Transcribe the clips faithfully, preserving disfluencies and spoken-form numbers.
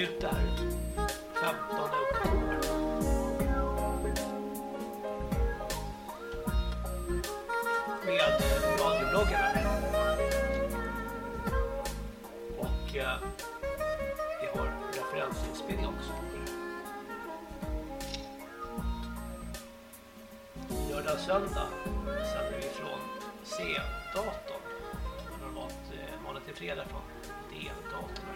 ut det här femtonde oktober. Med radiobloggarna. Och eh, vi har referensinspelning också. Lördag och söndag sänder vi från C-datorn. Normalt eh, måndag till fredag från D-datorn.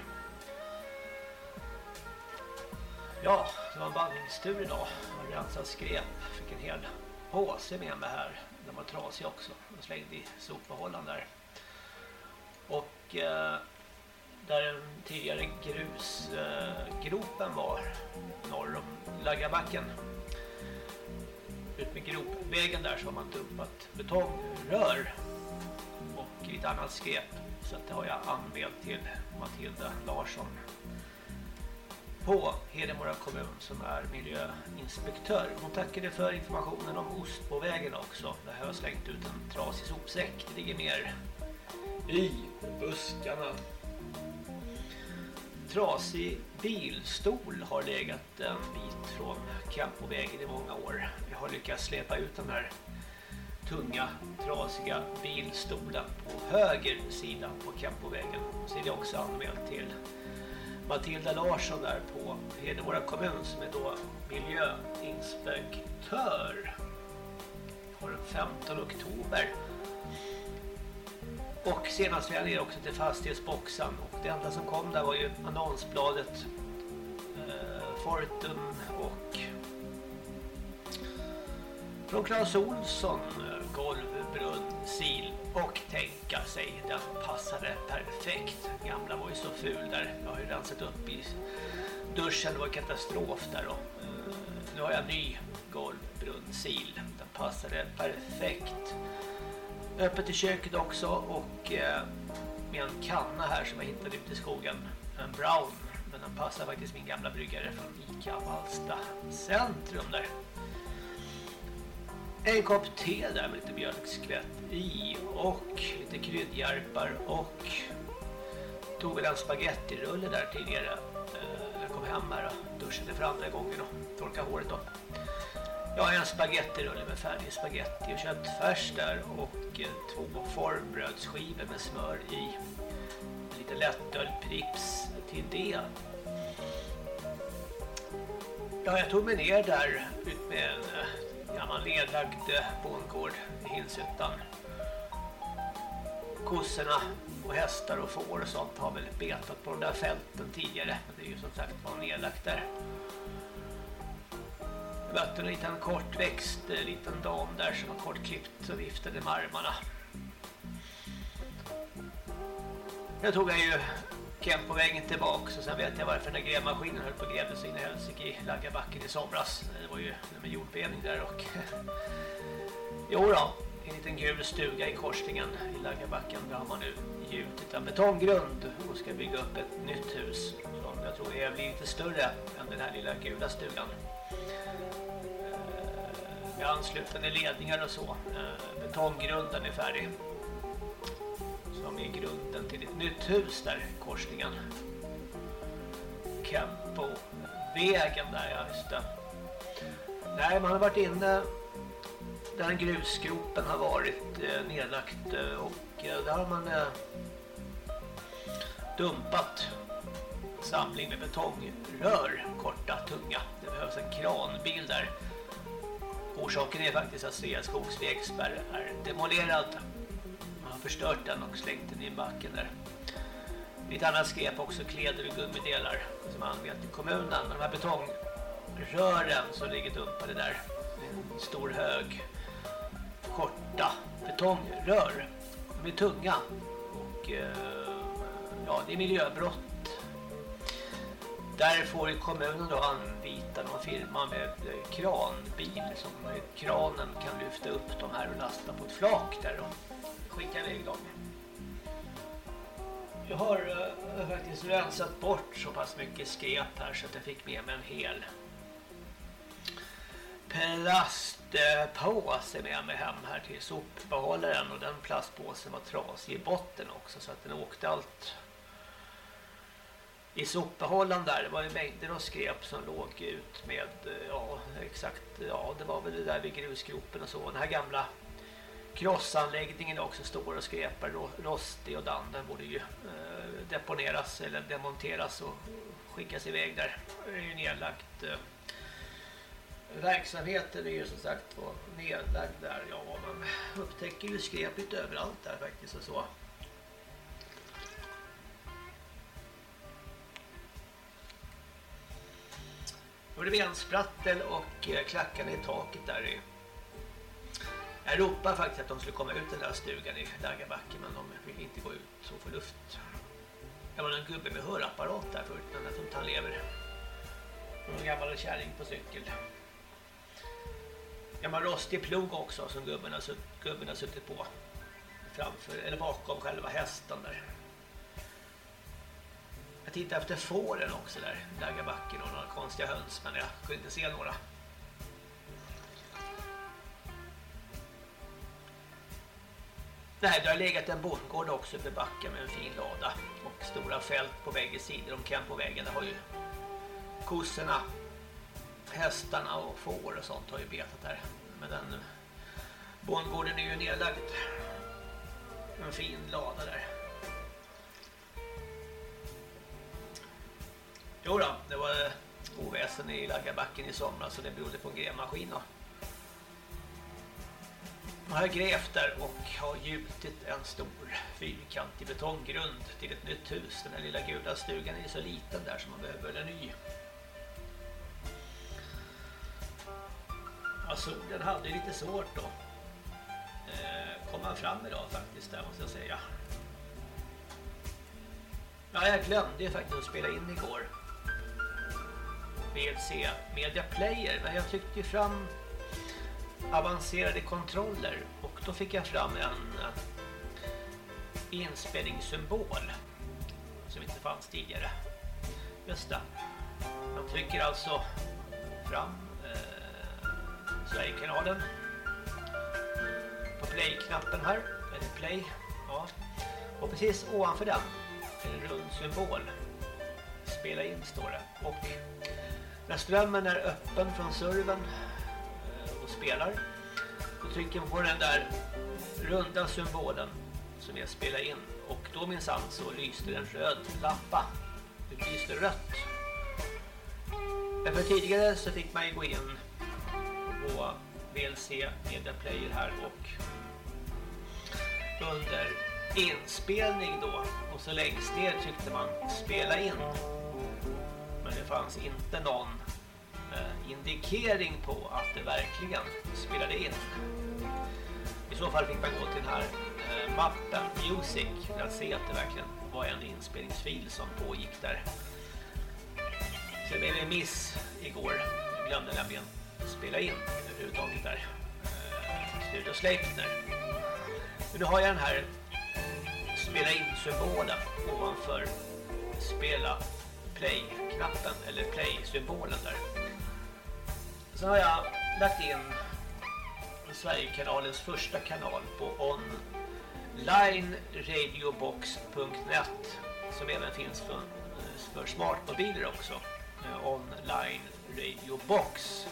Ja, det var en bandningstur idag. Jag rensade skräp. Fick en hel påse med mig här. Den var trasig också. Jag slängde i sopbehållaren där. Och eh, där den tidigare grusgropen eh, var norr om Laggabacken. Ut med gropvägen där så har man dumpat betongrör och lite annat skräp. Så att det har jag anmält till Matilda Larsson på Hedemora kommun som är miljöinspektör. Hon tackade för informationen om Ostbovägen också. Där har jag slängt ut en trasig sopsäck. Det ligger mer i buskarna. Trasig bilstol har legat en bit från Kempovägen i många år. Jag har lyckats släpa ut den här tunga, trasiga bilstolen på höger sida på Kempovägen. Så är det också anmält till Matilda Larsson där på Hedemora kommun som är då miljöinspektör. Har den femtonde oktober. Och senast var jag ner också till fastighetsboxen och det enda som kom där var ju annonsbladet eh, Fortum och från Claes Olsson golvbrunn, sil och tänka sig den passade perfekt. Gamla var ju så ful där. Jag har ju rensat upp i duschen, det var katastrof där och eh, nu har jag ny golvbrunn, sil. Den passade perfekt. Öppet i köket också och eh, med en kanna här som jag hittade ute i skogen. En brown, men den passar faktiskt min gamla bryggare från Ica Valsta centrum där. En kopp te där med lite mjölkskvätt i och lite kryddhjärpar och tog väl en spagettirulle där tidigare. Eh, jag kom hem här och duschade för andra gången och torkade håret då. Jag har en spagettirulle med färdig spagetti och köttfärs där och eh, två formbrödsskivor med smör i. Lite lättöl Prips till det. Ja, jag tog mig ner där ut med en eh, gammal nedlagd bondgård i Hinshyttan. Kossorna och hästar och får och sånt har väl betat på de där fälten tidigare. Men det är ju som sagt var nedlagt där. Jag mötte en liten kortväxt liten dam där som var kortklippt och viftade med armarna. Jag tog jag ju Kemp på vägen tillbaka och sen vet jag varför den här grävmaskinen höll på att grävde sig in i Helsik i Laggabacken i somras. Det var ju en jordbävning där och jo då, en liten gul stuga i korsningen i Laggabacken där har man nu gjutit en betonggrund och ska bygga upp ett nytt hus som jag tror är lite större än den här lilla gula stugan. Med anslutande ledningar och så. Betonggrunden är färdig. Som är grunden till ett nytt hus där i korsningen. Kempovägen där, ja just det. Nej, man har varit inne där grusgropen har varit eh, nedlagt eh, och eh, där har man eh, dumpat samling med betongrör, korta, tunga. Det behövs en kranbil där. Orsaken är faktiskt att Sveaskogs vägspärr är demolerad. Man har förstört den och slängt den i backen där. Ett annat skräp också kläder och gummidelar som använt i kommunen. De här betongrören som ligger dumpade där. En stor hög korta betongrör. De är tunga och ja, det är miljöbrott. Där får kommunen då anlita någon firma med kranbil som med kranen kan lyfta upp de här och lasta på ett flak där och skicka iväg dem. Jag har äh, faktiskt rensat bort så pass mycket skräp här så att jag fick med mig en hel plastpåse med mig hem här till sopbehållaren och den plastpåsen var trasig i botten också så att den åkte allt i sopbehållaren där. Det var ju mängder av skräp som låg ut med, ja exakt, ja det var väl det där vid grusgropen och så. Den här gamla krossanläggningen också stor och skräpar, rostig och dan, den borde ju eh, deponeras eller demonteras och skickas iväg där. Det är ju nedlagt. Eh, verksamheten är ju som sagt var nedlagd där. Ja, man upptäcker ju skräp lite överallt där faktiskt och så. Då är det bensprattel och klackarna i taket där i. Jag ropade faktiskt att de skulle komma ut den där stugan i Laggabacken, men de vill inte gå ut så för luft. Det var en gubbe med hörapparat där förut, men jag tror inte han lever. En gammal kärring på cykel. Gammal rostig plog också som gubben har, sutt, gubben har suttit på. Framför, eller bakom själva hästen där. Jag tittade efter fåren också där i Laggabacken och några konstiga höns, men jag kunde inte se några. Nej, det har legat en bondgård också för backen med en fin lada och stora fält på bägge sidor om campingvägen. Det har ju kossorna, hästarna och får och sånt har ju betat där. Men den bondgården är ju nedlagd. En fin lada där. Jo då, det var oväsen i Laggabacken i somras så det berodde på en grävmaskin då. Jag har grävt där och har gjutit en stor fyrkantig betonggrund till ett nytt hus. Den här lilla gula stugan är så liten där som man behöver en ny. Ja, solen hade lite svårt då. Eh, kom man fram idag faktiskt där måste jag säga. Ja, jag glömde ju faktiskt att spela in igår. V L C Media Player, men jag tryckte fram avancerade kontroller och då fick jag fram en inspelningssymbol som inte fanns tidigare. Just det. Man trycker alltså fram eh, Sverigekanalen på play-knappen här, eller play, ja. Och precis ovanför den en rund symbol. Spela in står det. Och när strömmen är öppen från servern och spelar, då trycker man på den där runda symbolen som är spela in och då minsann så lyste en röd lampa. Det lyste rött. För tidigare så fick man ju gå in på V L C Media Player här och under inspelning då och så längst ner tryckte man spela in. Men det fanns inte någon eh, indikering på att det verkligen spelade in. I så fall fick man gå till den här eh, mappen Music för att se att det verkligen var en inspelningsfil som pågick där. Så det blev en miss igår. Jag glömde nämligen spela in överhuvudtaget där. Eh, Studio Sleipner. Men nu har jag den här spela in-symbolen ovanför spela play-knappen eller play-symbolen där. Så har jag lagt in Sverigekanalens första kanal på online radiobox punkt net som även finns för, för smartmobiler också. Online radiobox.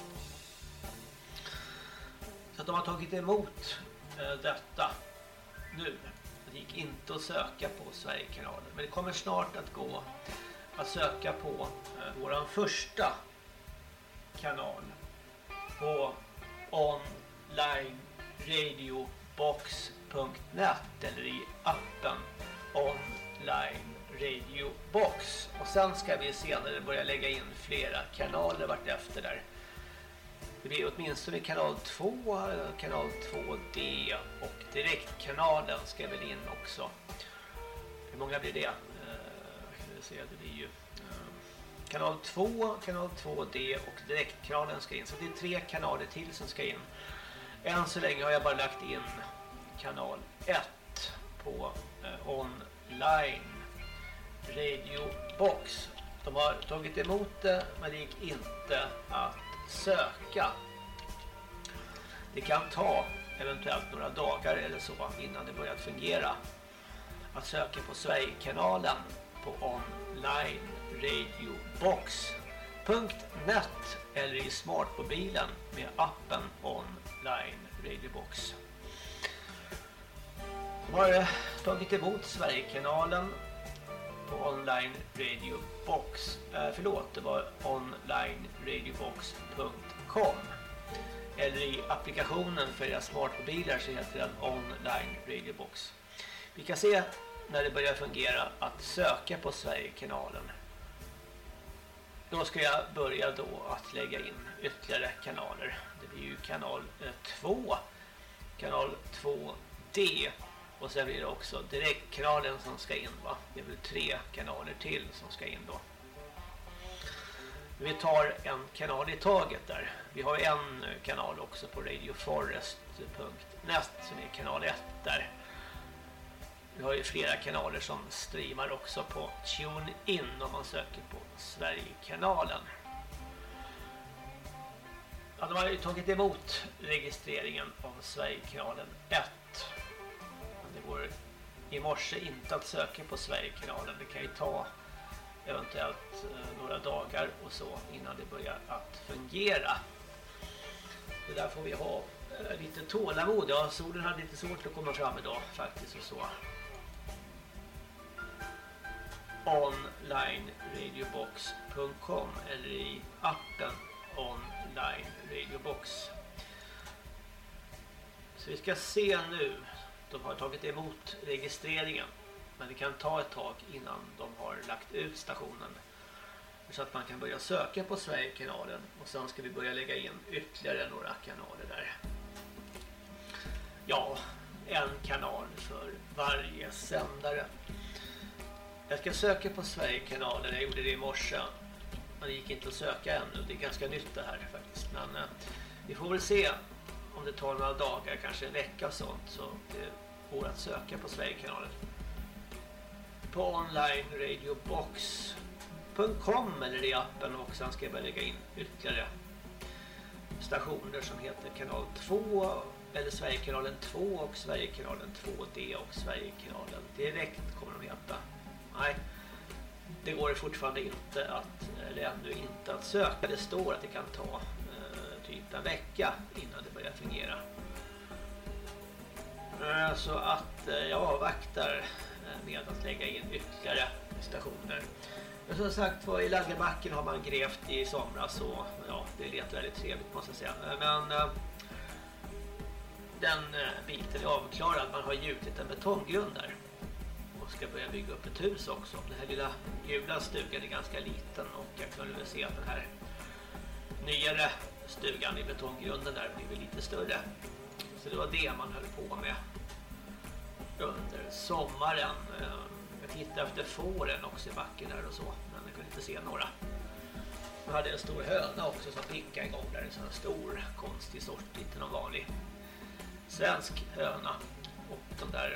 Så att de har tagit emot detta nu. Det gick inte att söka på Sverigekanalen, men det kommer snart att gå att söka på eh, våran första kanal på online radiobox punkt net eller i appen online radiobox. Och sen ska vi senare börja lägga in flera kanaler vart efter där. Det blir åtminstone kanal två, kanal två D och direktkanalen ska väl in också. Hur många blir det? Se, det blir ju kanal två, kanal två D och direktkanalen ska in. Så det är tre kanaler till som ska in. Än så länge har jag bara lagt in kanal ett på eh, online radiobox. De har tagit emot det, men det gick inte att söka. Det kan ta eventuellt några dagar eller så innan det börjat fungera att söka på Sverigekanalen på online radio box punkt net eller i smartmobilen med appen Online Radio Box. De har tagit emot Sverigekanalen på Online Radio Box. Eh, förlåt, det var online radio box punkt com. Eller i applikationen för era smartmobiler så heter den Online Radio Box. Vi kan se när det börjar fungera att söka på Sverigekanalen. Då ska jag börja då att lägga in ytterligare kanaler. Det blir ju kanal två, kanal två D och sen blir det också direktkanalen som ska in, va? Det blir tre kanaler till som ska in då. Vi tar en kanal i taget där. Vi har en kanal också på radio forest punkt net som är kanal ett där. Vi har ju flera kanaler som streamar också på TuneIn om man söker på Sverigekanalen. Ja, de har ju tagit emot registreringen av Sverigekanalen ett. Men det går i morse inte att söka på Sverigekanalen. Det kan ju ta eventuellt eh, några dagar och så innan det börjar att fungera. Det där får vi ha eh, lite tålamod. Ja, solen hade lite svårt att komma fram idag faktiskt och så. Online radio box punkt com eller i appen Online Radio Box. Så vi ska se nu. De har tagit emot registreringen. Men det kan ta ett tag innan de har lagt ut stationen. Så att man kan börja söka på Sverigekanalen. Och sen ska vi börja lägga in ytterligare några kanaler där. Ja, en kanal för varje sändare. Jag ska söka på Sverigekanalen. Jag gjorde det i morse. Men det gick inte att söka ännu. Det är ganska nytt det här faktiskt. Men eh, vi får väl se om det tar några dagar, kanske en vecka och sånt. Så det går att söka på Sverigekanalen. På online radio box punkt com eller i appen och sen ska jag börja lägga in ytterligare stationer som heter kanal två eller Sverigekanalen två och Sverigekanalen två D och Sverigekanalen direkt kommer de heta. Nej, det går fortfarande inte att, eller ännu inte att söka. Det står att det kan ta eh, typ en vecka innan det börjar fungera. Eh, så att eh, jag avvaktar eh, med att lägga in ytterligare stationer. Men som sagt var, i Laggerbacken har man grävt i somras så ja, det lät väldigt trevligt måste jag säga. Men eh, den eh, biten är avklarad. Man har gjutit en betonggrund där. Ska börja bygga upp ett hus också. Den här lilla gula stugan är ganska liten och jag kunde väl se att den här nyare stugan i betonggrunden där blir lite större. Så det var det man höll på med under sommaren. Jag tittade efter fåren också i backen där och så, men jag kunde inte se några. Jag hade en stor höna också som pickade igång där, en sån stor konstig sort, inte någon vanlig svensk höna. Och de där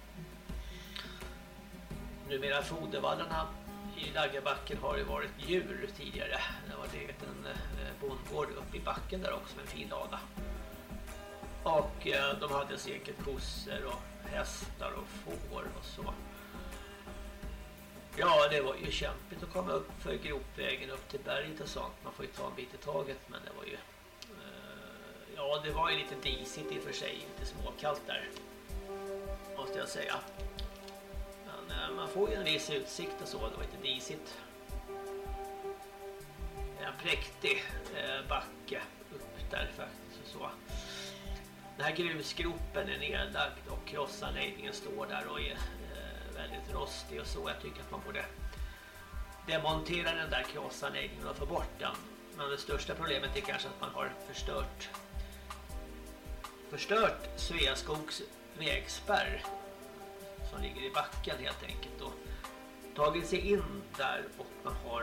numera fodervallarna i Laggerbacken har ju varit djur tidigare. Det var legat en bondgård uppe i backen där också med en fin lada. Och eh, de hade säkert kossor och hästar och får och så. Ja, det var ju kämpigt att komma upp för gropvägen upp till berget och sånt. Man får ju ta en bit i taget, men det var ju eh, ja, det var ju lite disigt i och för sig, lite småkallt där måste jag säga. Man får ju en viss utsikt och så, det var inte disigt. En präktig eh, backe upp där faktiskt och så. Den här grusgropen är nedlagd och krossanläggningen står där och är eh, väldigt rostig och så. Jag tycker att man borde demontera den där krossanläggningen och få bort den. Men det största problemet är kanske att man har förstört förstört Sveaskogs vägspärr som ligger i backen helt enkelt och tagit sig in där och man har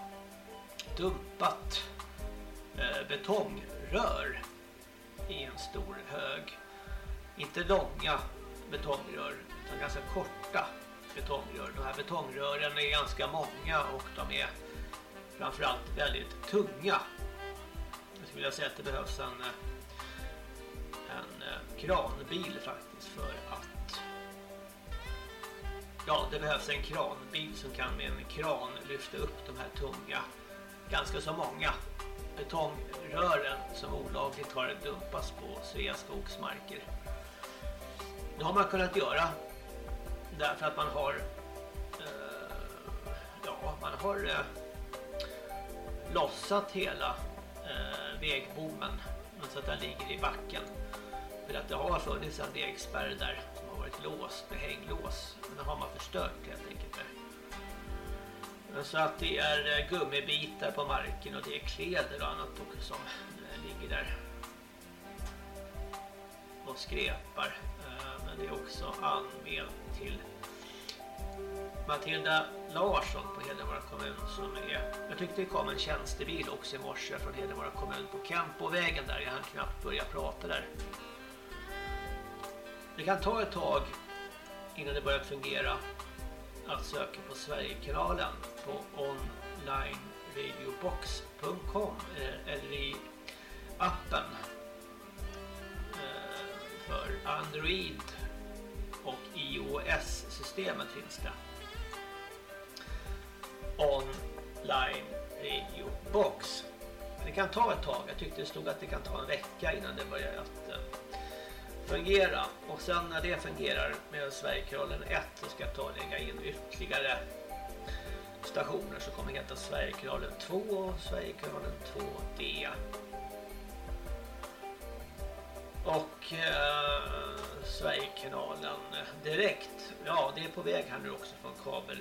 dumpat eh, betongrör i en stor hög. Inte långa betongrör utan ganska korta betongrör. De här betongrören är ganska många och de är framförallt väldigt tunga. Jag skulle vilja säga att det behövs en, en kranbil faktiskt för att Ja, det behövs en kranbil som kan med en kran lyfta upp de här tunga, ganska så många betongrören som olagligt har dumpats på Sveaskogs marker. Det har man kunnat göra därför att man har eh, ja, man har eh, lossat hela eh, vägbommen så att den ligger i backen. För att det har funnits en vägspärr där som har varit låst med hänglås. Men det har man förstört helt enkelt. Så att det är gummibitar på marken och det är kläder och annat också som ligger där och skräpar. Men det är också anmält till Matilda Larsson på Hedemora kommun som är... Jag tyckte det kom en tjänstebil också i morse från Hedemora kommun på Kempovägen där. Jag hann knappt börja prata där. Det kan ta ett tag innan det börjar fungera att söka på Sverigekanalen på online radio box punkt com eller i appen för Android och iOS-systemet finns det. Online Radio Box. Det kan ta ett tag. Jag tyckte det stod att det kan ta en vecka innan det börjar att fungera. Och sen när det fungerar med Sverigekanalen ett så ska jag ta och lägga in ytterligare stationer som kommer heta Sverigekanalen två och Sverigekanalen två D. Och eh, Sverigekanalen direkt. Ja, det är på väg här nu också från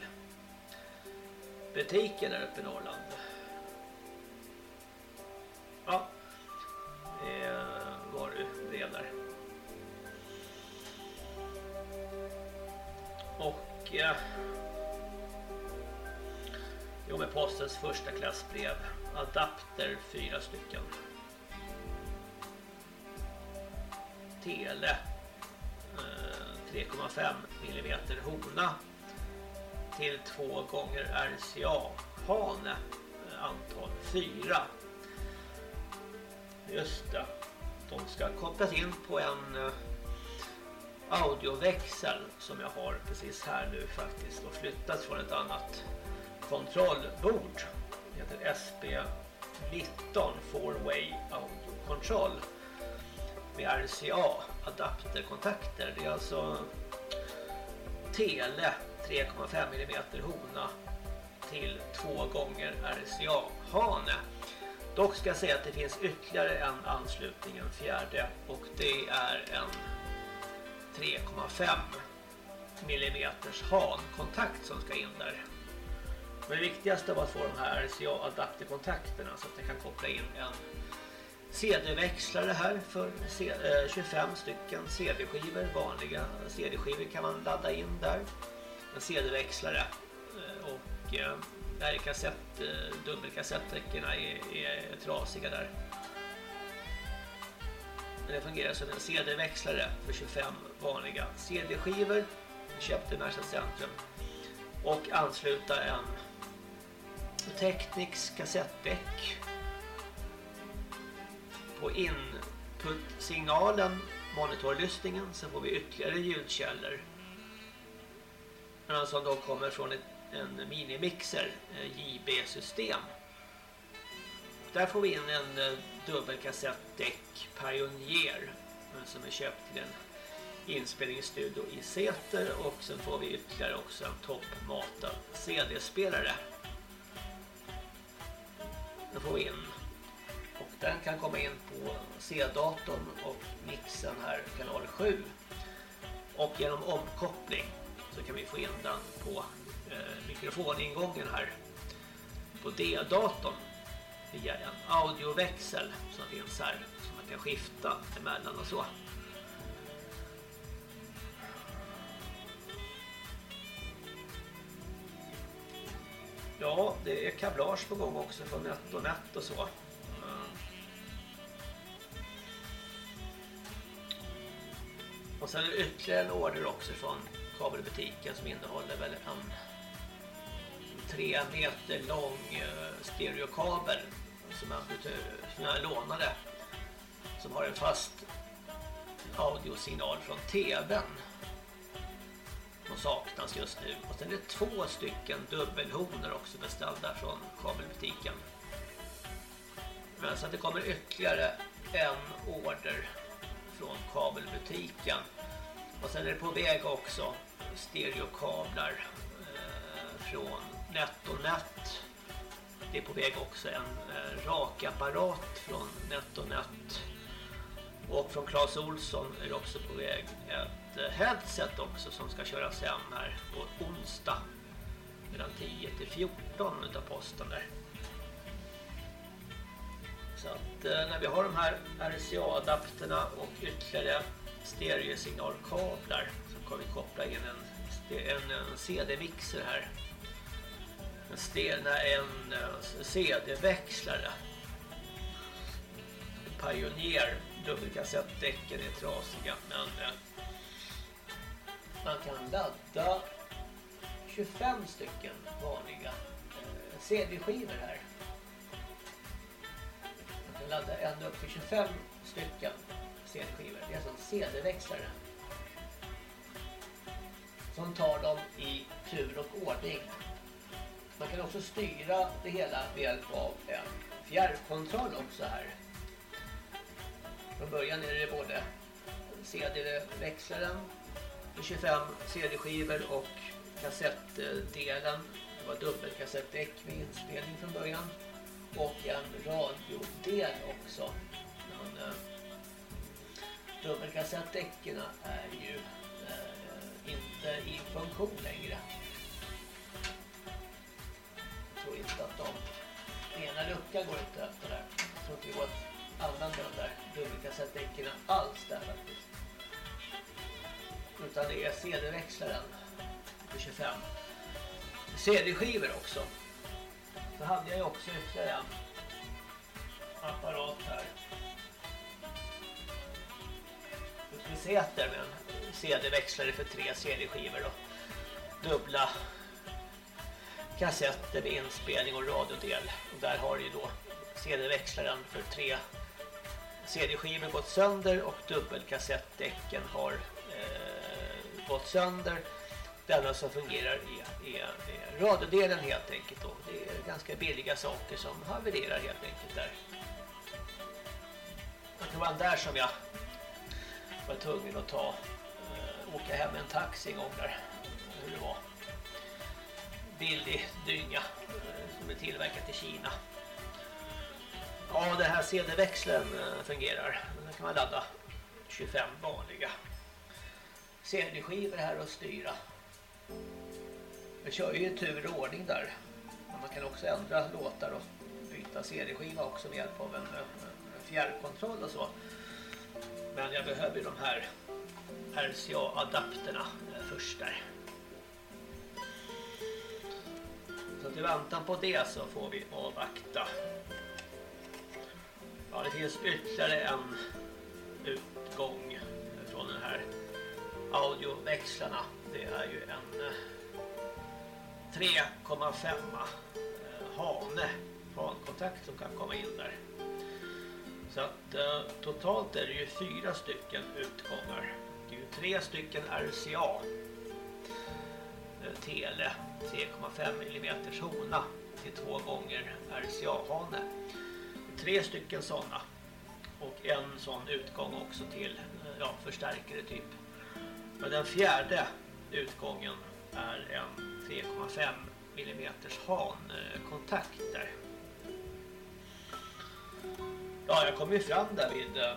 kabelbutiken där uppe i Norrland. Ja, det var du det där. Och eh, jo, med postens första klassbrev. Adapter fyra stycken. Tele eh, tre komma fem millimeter hona till två gånger R C A hane eh, antal fyra. Just det. De ska kopplas in på en eh, audioväxel som jag har precis här nu faktiskt och flyttats från ett annat kontrollbord. Det heter S P nitton four-way audio control med R C A adapterkontakter. Det är alltså tele tre komma fem millimeter hona till två gånger R C A hane. Dock ska jag säga att det finns ytterligare en anslutning, en fjärde, och det är en tre komma fem millimeters hankontakt som ska in där. Men det viktigaste var att få de här R C A-adapterkontakterna så att jag kan koppla in en C D-växlare här för tjugofem stycken C D-skivor. Vanliga C D-skivor kan man ladda in där. En C D-växlare och där är kassett, dubbelkassetträckorna är, är trasiga där. Men det fungerar som en C D-växlare för tjugofem vanliga C D-skivor. Jag köpte i Märsta centrum. Och ansluta en Technics kassettdäck på input-signalen, monitorlyssningen, så får vi ytterligare ljudkällor. Som då kommer från ett, en minimixer, J B-system. Där får vi in en dubbelkassettdäck Pioneer som är köpt till en inspelningsstudio i Säter, och sen får vi ytterligare också en toppmatad C D-spelare. Den får vi in. Och den kan komma in på C-datorn och mixen här, kanal sju. Och genom omkoppling så kan vi få in den på eh, mikrofoningången här på D-datorn via en audioväxel som finns här som man kan skifta emellan och så. Ja, det är kablage på gång också från NetOnNet och så. Och sen är det ytterligare en order också från kabelbutiken som innehåller väl en tre meter lång stereokabel som jag, som jag lånade, som har en fast audiosignal från tvn. De saknas just nu. Och sen är det två stycken dubbelhonor också beställda från kabelbutiken. Men så att det kommer ytterligare en order från kabelbutiken. Och sen är det på väg också stereokablar eh, från NetOnNet. Det är på väg också en eh, rakapparat från NetOnNet. Och från Clas Ohlson är det också på väg ett eh, headset också som ska köras hem här på onsdag mellan tio till fjorton utav posten där. Så att eh, när vi har de här R C A-adapterna och ytterligare stereosignalkablar så kan vi koppla in en, en, en C D-mixer här. En, stena, en C D-växlare. Pioneer dubbelkassettdäcken är trasiga, men eh, man kan ladda tjugofem stycken vanliga eh, C D-skivor här. Man kan ladda ända upp till tjugofem stycken C D-skivor. Det är alltså en C D-växlare som tar dem i tur och ordning. Man kan också styra det hela med hjälp av en fjärrkontroll också här. Från början är det både C D-växlaren, tjugofem C D-skivor och kassettdelen. Det var dubbelkassettdäck med inspelning från början. Och en radiodel också. Men eh, dubbelkassettdäcken är ju eh, inte i funktion längre. Jag tror inte att de ena luckan går inte att öppna där. Jag tror inte det går att använda de där dubbelkassettdäcken alls där faktiskt. Utan det är C D-växlaren för tjugofem. C D-skivor också. Så hade jag ju också ytterligare en apparat här. Utmisäter med en C D-växlare för tre C D-skivor och dubbla kassetter med inspelning och radiodel. Och där har ju då C D-växlaren för tre C D-skivor gått sönder och dubbelkassettdäcken har eh, gått sönder. Den som fungerar är, är, är radiodelen helt enkelt. Och det är ganska billiga saker som havererar helt enkelt där. Det var där som jag var tvungen att ta äh, åka hem med en taxi en gång där. Hur det var. Billig dynga äh, som är tillverkat i Kina. Ja, det här C D-växeln äh, fungerar. Den kan man ladda tjugofem vanliga C D-skivor här och styra. Jag kör ju i tur och ordning där. Men man kan också ändra låtar och byta C D-skiva också med hjälp av en, en fjärrkontroll och så. Men jag behöver de här R C A-adapterna först där. Så till väntan på det så får vi avvakta. Ja, det finns ytterligare en utgång från den här audioväxlarna. Det är ju en tre komma fem hane hankontakt som kan komma in där. Så att eh, totalt är det ju fyra stycken utgångar. Det är ju tre stycken R C A eh, tele tre komma fem millimeter hona till två gånger R C A-hane. Tre stycken sådana och en sån utgång också till eh, ja, förstärkare typ. Men den fjärde utgången är en tre komma fem millimeter hankontakt där. Ja, jag kom ju fram där vid eh,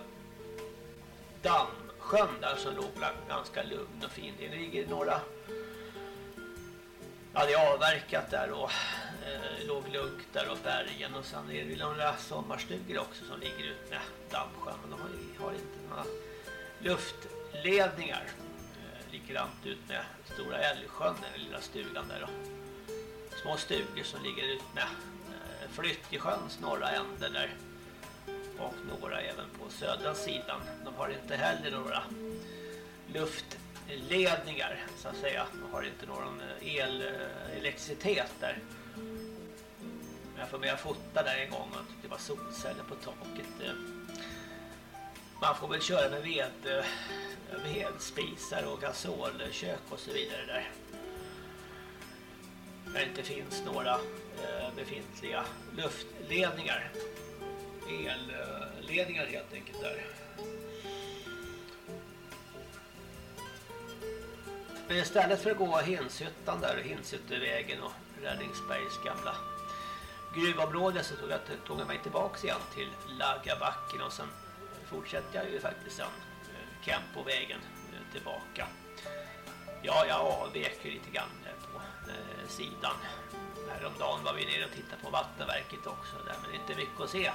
Dammsjön där som låg ganska lugn och fin. Det ligger några... Ja, det är avverkat där och eh, låg lugnt där och bergen. Och sen är det några sommarstugor också som ligger ut med Dammsjön. Men de har, har inte några luftledningar. Eh, likadant ut med Stora Älvsjön, den lilla stugan där. Och små stugor som ligger ut med eh, Flyttjesjöns norra ände där. Och några även på södra sidan. De har inte heller några luftledningar så att säga. De har inte någon el, elektricitet där. Men jag får med att fota där en gång och det var solceller på taket. Man får väl köra med ved, vedspisar och gasolkök och så vidare där. Där det inte finns några eh, befintliga luftledningar. Elledningar helt enkelt där. Men istället för att gå Hinshyttan där, Hinshyttevägen och Räddningsbergs gamla gruvområde, så tog jag, tog jag mig tillbaka igen till Laggabacken och sen fortsätter jag ju faktiskt sen Kempovägen tillbaka. Ja, jag avvek lite grann på eh, sidan. Häromdagen var vi nere och tittade på vattenverket också där, men inte mycket att se.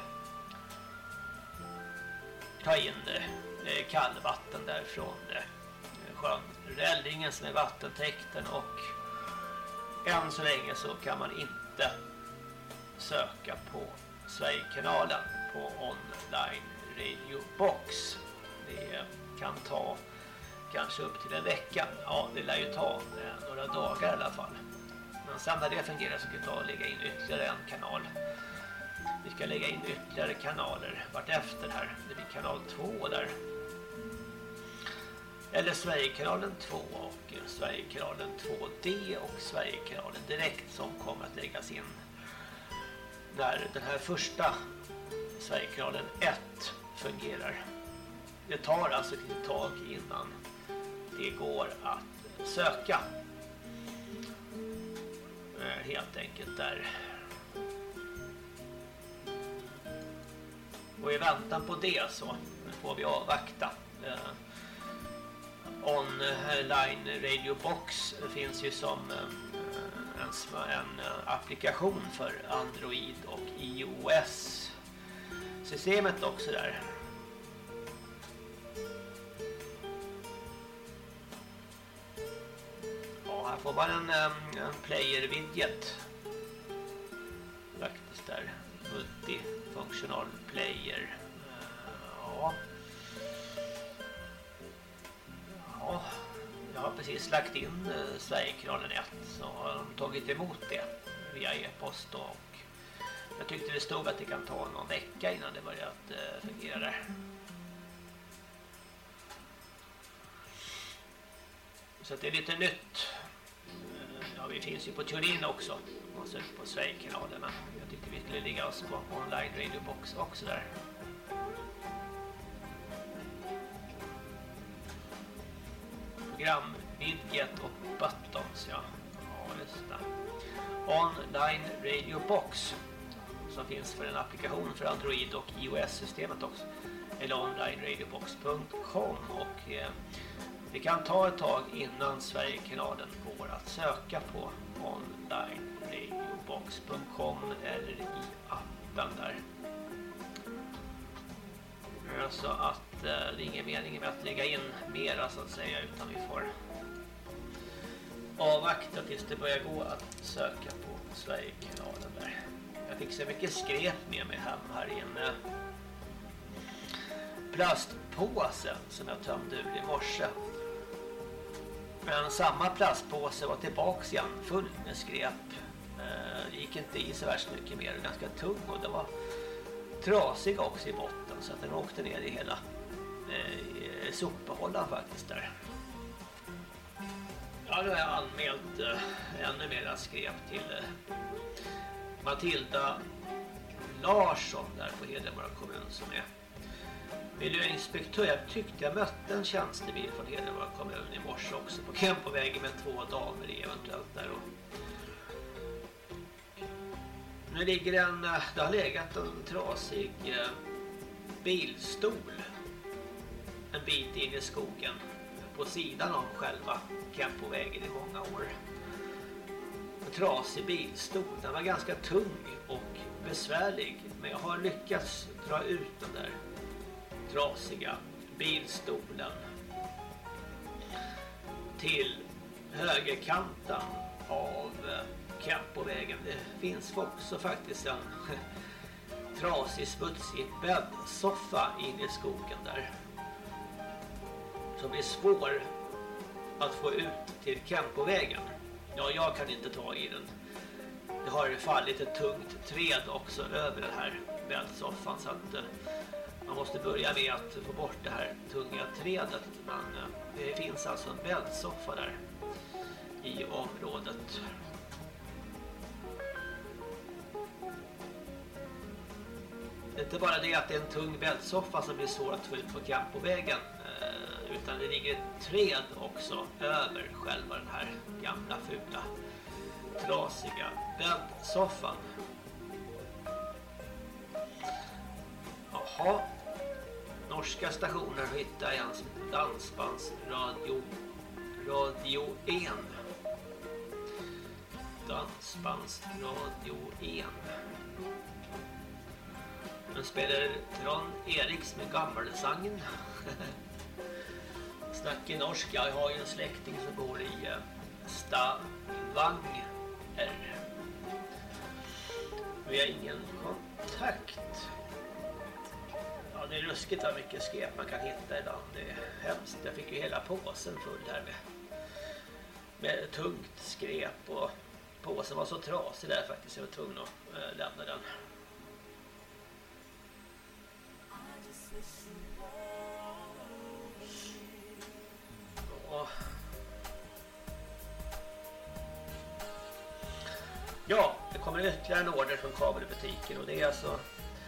Ta in eh, kallvatten där från eh, sjön Rällingen som är vattentäkten, och än så länge så kan man inte söka på Sverigekanalen på online radio box. Det kan ta kanske upp till en vecka. Ja, det lär ju ta eh, några dagar i alla fall. Men sen när det fungerar så kan vi ta och lägga in ytterligare en kanal. Vi ska lägga in ytterligare kanaler vart efter här. Det blir kanal två där. Eller Sverigekanalen två och Sverigekanalen två D och Sverigekanalen direkt som kommer att läggas in när den här första Sverigekanalen ett fungerar. Det tar alltså ett tag innan det går att söka. Helt enkelt där. Och i väntan på det så får vi avvakta. Online Radio Box finns ju som en, en applikation för Android och iOS systemet också där. Ja, här får man en, en player widget faktiskt där, multifunktional player. Ja. Ja, jag har precis lagt in eh, Sverigekanalen ett, så har de tagit emot det via e-post, och jag tyckte det stod att det kan ta någon vecka innan det börjar att eh, fungera där. Så att det är lite nytt. Ja, vi finns ju på TuneIn också, och så på Sverigekanalen, men jag tyckte vi skulle ligga oss på online radio box också där. Program, widget och buttons, ja. Ja, just det. Online Radio Box som finns för en applikation för Android och iOS-systemet också. Eller online radio box punkt com, och eh, det kan ta ett tag innan Sverigekanalen går att söka på online radio box punkt com eller i appen där. Så att eh, det är ingen mening med att lägga in mera så att säga, utan vi får avvakta tills det börjar gå att söka på Sverigekanalen där. Jag fick så mycket skräp med mig hem här i en eh, plastpåse som jag tömde ur i morse. Men samma plastpåse var tillbaks igen full med skräp. Eh, det gick inte i så värst mycket mer, ganska tung, och det var trasig också i botten, så att den åkte ner i hela eh, sopbehållaren faktiskt där. Ja, då har jag anmält eh, ännu mer skräp till eh, Matilda Larsson där på Hedemora kommun som är miljöinspektör. Jag tyckte jag mötte en tjänstebil från Hedemora kommun i morse också på Kempovägen med två damer eventuellt där. Och nu ligger en, det har legat en trasig eh, bilstol en bit in i skogen på sidan av själva Kempovägen i många år. En trasig bilstol, den var ganska tung och besvärlig, men jag har lyckats dra ut den där trasiga bilstolen till högerkanten av Kempovägen. Det finns också faktiskt en trasig, smutsig bäddsoffa in i skogen där, som är svår att få ut till Kempovägen. Ja, jag kan inte ta i den. Det har fallit ett tungt träd också över den här bäddsoffan, så att Man måste börja med att få bort det här tunga trädet, men det finns alltså en bäddsoffa där i området. Det är inte bara det att det är en tung bäddsoffa som blir svår att få ut på Campovägen, utan det ligger ett träd också över själva den här gamla fula trasiga bäddsoffan. Jaha. Norska stationer hittar jag en som heter Dansbandsradio Radio en. Dansbandsradio en. Den spelar Trond Eriks med gammelsangen. Snackar norska. Jag har ju en släkting som bor i Stavanger. Vi har ingen kontakt. Ja, det är ruskigt hur mycket skräp man kan hitta idag. Det är hemskt. Jag fick ju hela påsen full här med, med tungt skräp. Och påsen var så trasig där faktiskt. Jag var tvungen att äh, lämna den. Och ja, det kommer ytterligare en order från kabelbutiken och det är alltså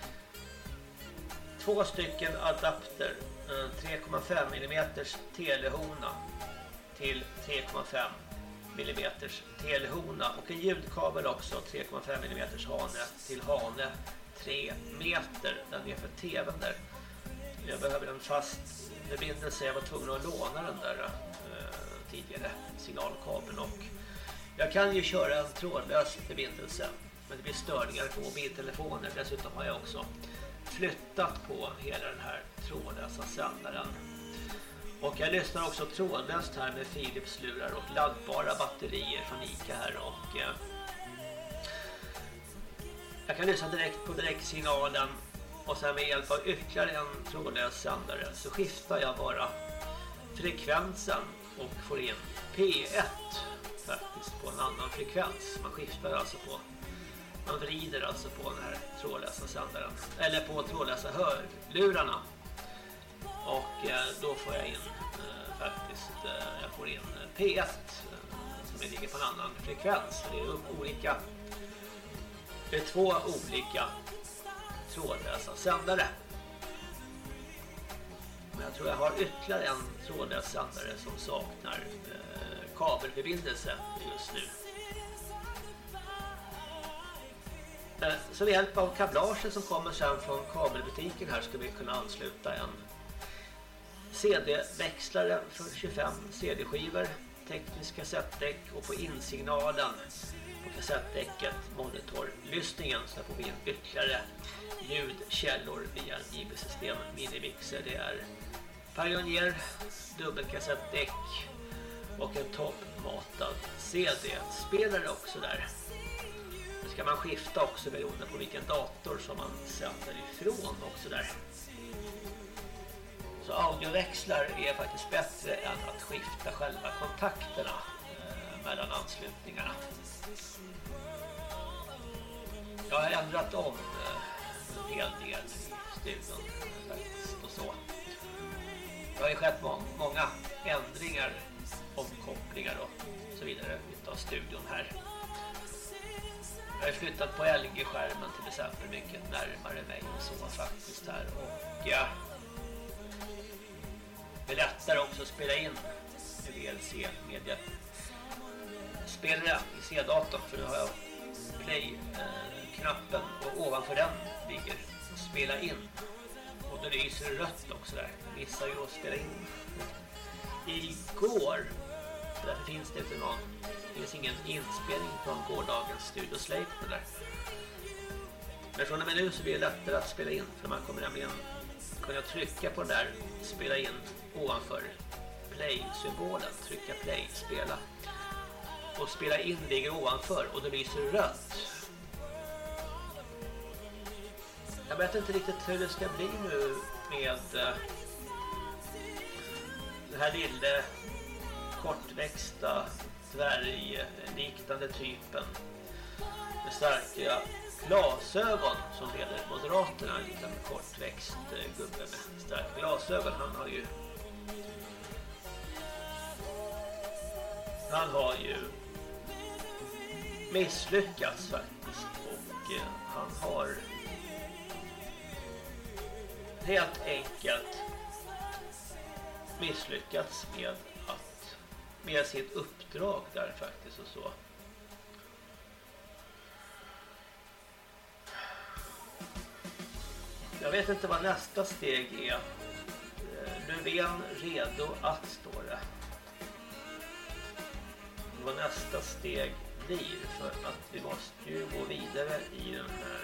två stycken adapter, tre komma fem millimeter telehona till tre komma fem millimeter telehona och en ljudkabel också, tre komma fem millimeter hane till hane tre meter. Den är för tvn där. Jag behöver en fast förbindelse, jag var tvungen att låna den där eh, tidigare signalkabeln och jag kan ju köra en trådlös förbindelse, men det blir störningar på mobiltelefoner. Dessutom har jag också flyttat på hela den här trådlösa sändaren. Och jag lyssnar också trådlöst här med Philips-lurar och laddbara batterier från Ica här. Och eh, jag kan lyssna direkt på direktsignalen och sen med hjälp av ytterligare en trådlös sändare så skiftar jag bara frekvensen och får in P ett faktiskt på en annan frekvens. Man skiftar alltså på, man vrider alltså på den här trådlösa sändaren eller på trådlösa hörlurarna och eh, då får jag in eh, faktiskt eh, jag får in P ett eh, som ligger på en annan frekvens. Det är olika, det är två olika trådlösa sändare. Men jag tror jag har ytterligare en trådlös sändare som saknar eh, kabelförbindelse just nu. Eh, så med hjälp av kablaget som kommer sen från kabelbutiken här ska vi kunna ansluta en C D-växlare för tjugofem C D-skivor, teknisk kassettdäck och på insignalen på kassettdäcket monitorlyssningen så får vi in ytterligare ljudkällor via J B-system minimixer. Det är Pioneer, dubbelkassettdäck och en toppmatad C D-spelare också där. Nu ska man skifta också beroende på vilken dator som man sänder ifrån också där. Så audioväxlar är faktiskt bättre än att skifta själva kontakterna eh, mellan anslutningarna. Jag har ändrat om eh, en hel del i studion faktiskt och så. Det har ju skett må många ändringar, omkopplingar och så vidare utav studion här. Jag har flyttat på L G-skärmen till exempel mycket närmare mig och så faktiskt här. Och ja, det är lättare också att spela in V L C-media spelare i C-datorn för nu har jag play-knappen och ovanför den ligger spela in. Och då lyser det rött också där. Jag missar ju att spela in igår. Därför finns det inte någon, det finns ingen inspelning från gårdagens studiosläpp där. Men från och med nu så blir det lättare att spela in för man kommer nämligen kunna trycka på den där spela in ovanför play-symbolen, trycka play, spela och spela in ligger ovanför och då lyser det rött. Jag vet inte riktigt hur det ska bli nu med den här lilla kortväxta dvärgliknande typen med starka glasögon som leder Moderaterna, en liten kortväxt gubbe med starka glasögon. Han har ju han har ju misslyckats faktiskt, och eh, han har helt enkelt misslyckats med att med sitt uppdrag där faktiskt och så. Jag vet inte vad nästa steg är. Löfven redo att, står det. Vad nästa steg blir, för att vi måste ju gå vidare i den här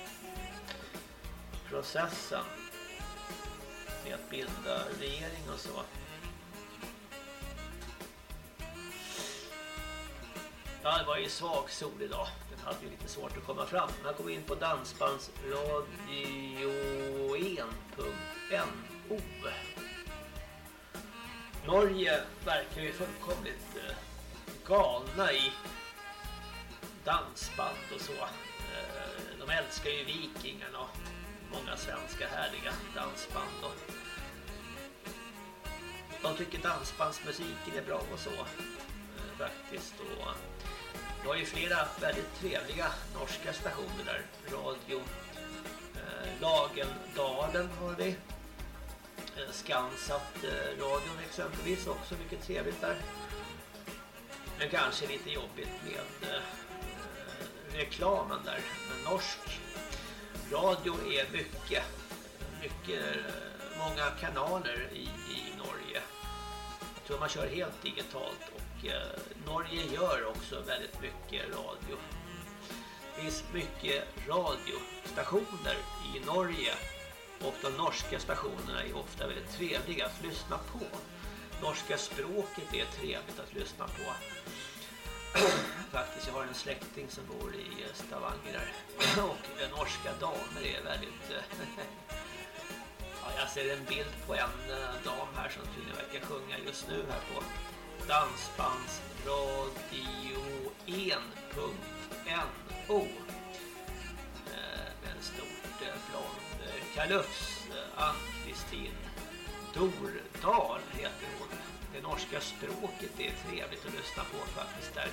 processen med att bilda regering och så. Ja, det var ju svag sol idag. Den hade ju lite svårt att komma fram. Jag kom in på dansbandsradioen punkt no. Norge verkar ju fullkomligt eh, galna i dansband och så. Eh, de älskar ju Vikingarna och många svenska härliga dansband. Och de tycker dansbandsmusiken är bra och så. Eh, faktiskt. Och det var ju flera väldigt trevliga norska stationer där. Radio eh, Lagendalen har vi. Eh, Skansat eh, radion exempelvis, också mycket trevligt där. Men kanske lite jobbigt med eh, reklamen där. Men norsk radio är mycket, mycket eh, många kanaler i, i Norge. Jag tror man kör helt digitalt. Och eh, Norge gör också väldigt mycket radio. Det finns mycket radiostationer i Norge. Och de norska stationerna är ofta väldigt trevliga att lyssna på. Norska språket är trevligt att lyssna på. Faktiskt, jag har en släkting som bor i Stavanger där. Och eh, norska damer är väldigt... ja, jag ser en bild på en eh, dam här som tydligen verkar sjunga just nu här på dansbandsradioen punkt no. eh, med en stort eh, blond eh, kalufs, eh, Ann-Kristin Dordal heter hon. Det norska språket är trevligt att lyssna på faktiskt där.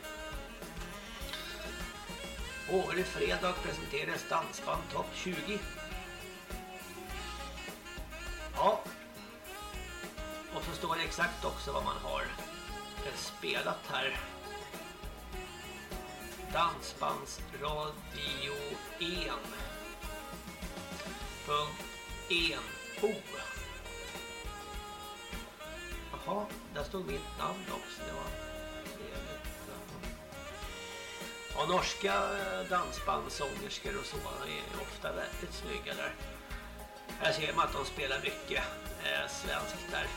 Året fredag presenteras dansband topp tjugo. Ja. Och så står det exakt också vad man har spelat här. Dansbandsradioen punkt no. Jaha, där stod mitt namn också. Det var trevligt. Ja, norska dansbandsångerskor och så är ofta väldigt snygga där. Här ser man att de spelar mycket eh, svenskt där.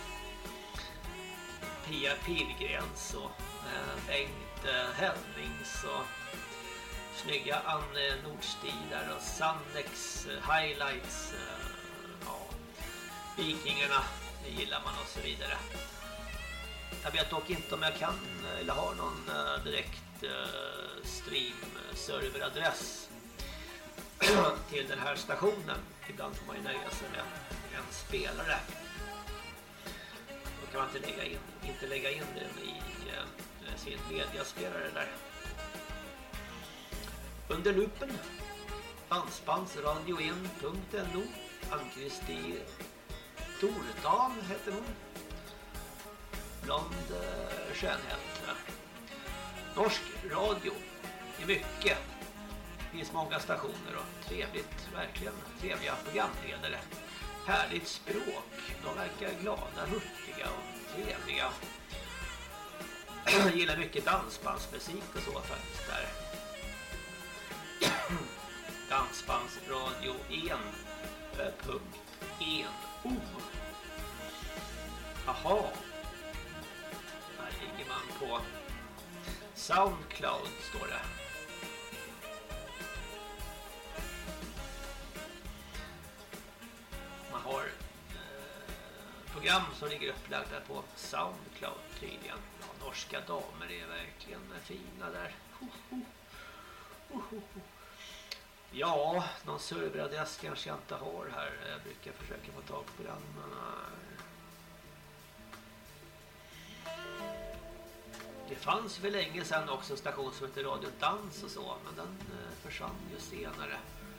Pia Pilgrens och eh, Bengt eh, Hennings och snygga Anne Nordstilar och Sandex eh, Highlights. Eh, ja. Vikingarna, det gillar man och så vidare. Jag vet dock inte om jag kan eller har någon eh, direkt eh, stream-serveradress till den här stationen. Ibland får man ju nöja sig med en spelare. Då kan man inte lägga in, inte lägga in den i eh, sin mediaspelare där. Under lupen dansbandsradioen punkt no. Ann-Kristin Dordal heter hon. Blond eh, skönhet. Norsk radio är mycket. Det finns många stationer och trevligt, verkligen trevliga programledare. Härligt språk. De verkar glada, hurtiga och trevliga. Jag gillar mycket dansbandsmusik och så faktiskt där. Dansbandsradioen punkt no. Jaha. Här ligger man på Soundcloud står det. Man har eh, program som ligger upplagda på Soundcloud tydligen. Ja, norska damer är verkligen fina där. Ho, ho. Ja, någon serveradress kanske jag inte har här. Jag brukar försöka få tag på den. Men det fanns för länge sedan också en station som heter Radio Dans och så. Men den försvann ju senare.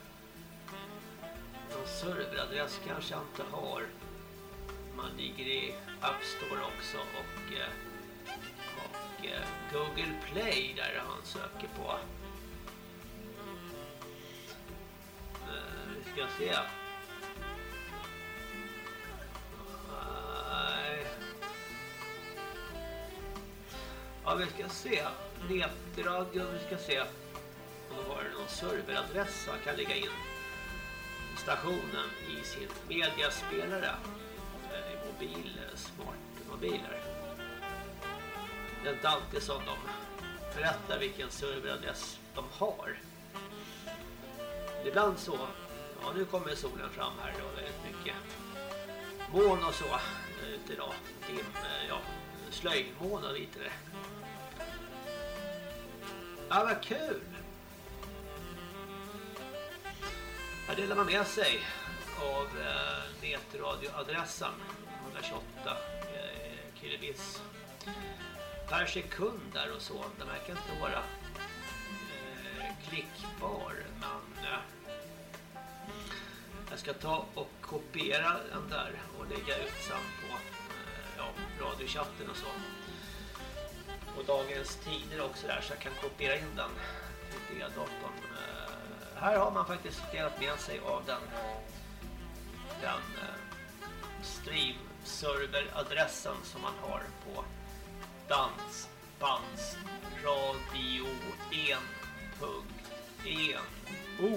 Någon serveradress kanske jag inte har. Man ligger i App Store också. Och, och Google Play där han söker på. Vi ska se. Nej. Ja, vi ska se. Nätradio, vi ska se. Om de har någon serveradress han kan lägga in stationen i sin mediaspelare. Eller i mobil, smartmobiler. Det är inte alltid som de berättar vilken serveradress de har. Ibland så, ja nu kommer solen fram här då, väldigt mycket moln och så ute idag, dim, ja, slöjmoln och lite det. Ja, vad kul! Här delar man med sig av eh, nätradioadressen etthundratjugoåtta eh, kilobits per sekund där och så. Den verkar inte vara eh, klickbar, men eh, jag ska ta och kopiera den där och lägga ut sen på eh, ja, radiochatten och så. Och dagens tider också där, så jag kan kopiera in den till datorn. Eh, här har man faktiskt delat med sig av den, den eh, streamserveradressen som man har på dansbandsradio en punkt en o.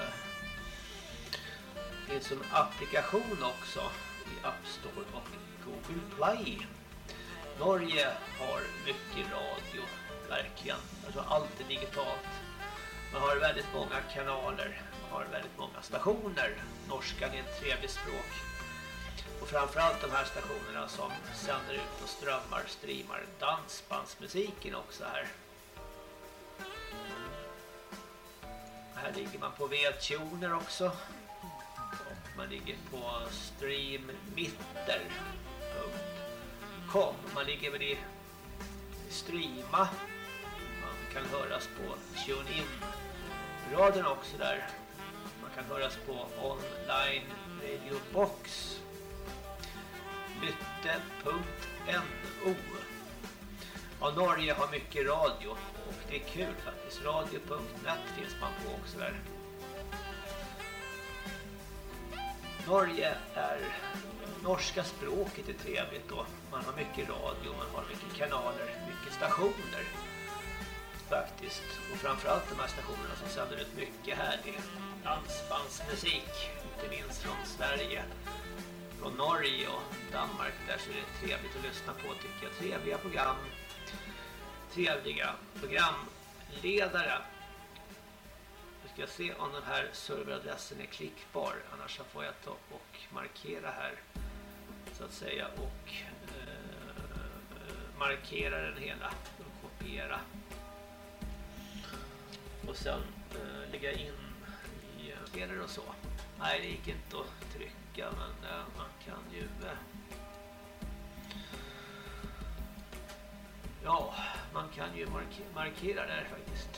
Det finns en applikation också i App Store och Google Play. Norge har mycket radio, verkligen. Alltså allt är digitalt. Man har väldigt många kanaler, man har väldigt många stationer. Norskan är ett trevligt språk. Och framförallt de här stationerna som sänder ut och strömmar, streamar dansbandsmusiken också här. Här ligger man på V-tuner också. Och man ligger på streammitter punkt com. Man ligger väl i streama. Man kan höras på TuneIn-radion också där. Man kan höras på online radio box. Lytte punkt no. Ja, Norge har mycket radio och det är kul faktiskt. radio punkt net finns man på också där. Norge är, norska språket är trevligt då. Man har mycket radio, man har mycket kanaler, mycket stationer faktiskt. Och framförallt de här stationerna som sänder ut mycket härlig dansbandsmusik, inte minst från Sverige, från Norge och Danmark. Där så är det trevligt att lyssna på, tycker jag. Trevliga program, trevliga programledare. Nu ska jag se om den här serveradressen är klickbar, annars får jag ta och markera här så att säga och eh, markera den hela och kopiera och sen eh, lägga in i spelare och så. Nej, det gick inte att trycka, men eh, man kan ju eh, ja, man kan ju mark- markera där faktiskt.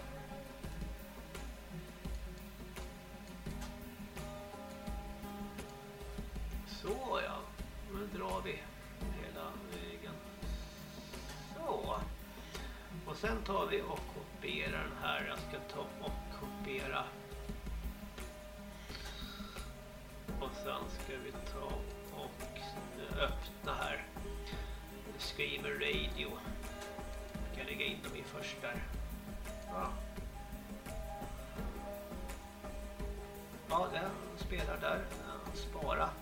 Så ja, nu drar vi hela vägen. Så. Och sen tar vi och kopierar den här. Jag ska ta och kopiera. Och sen ska vi ta och öppna här. Screamer Radio. Jag kan lägga in dem i först där. Ja. Ja, den spelar där. Spara.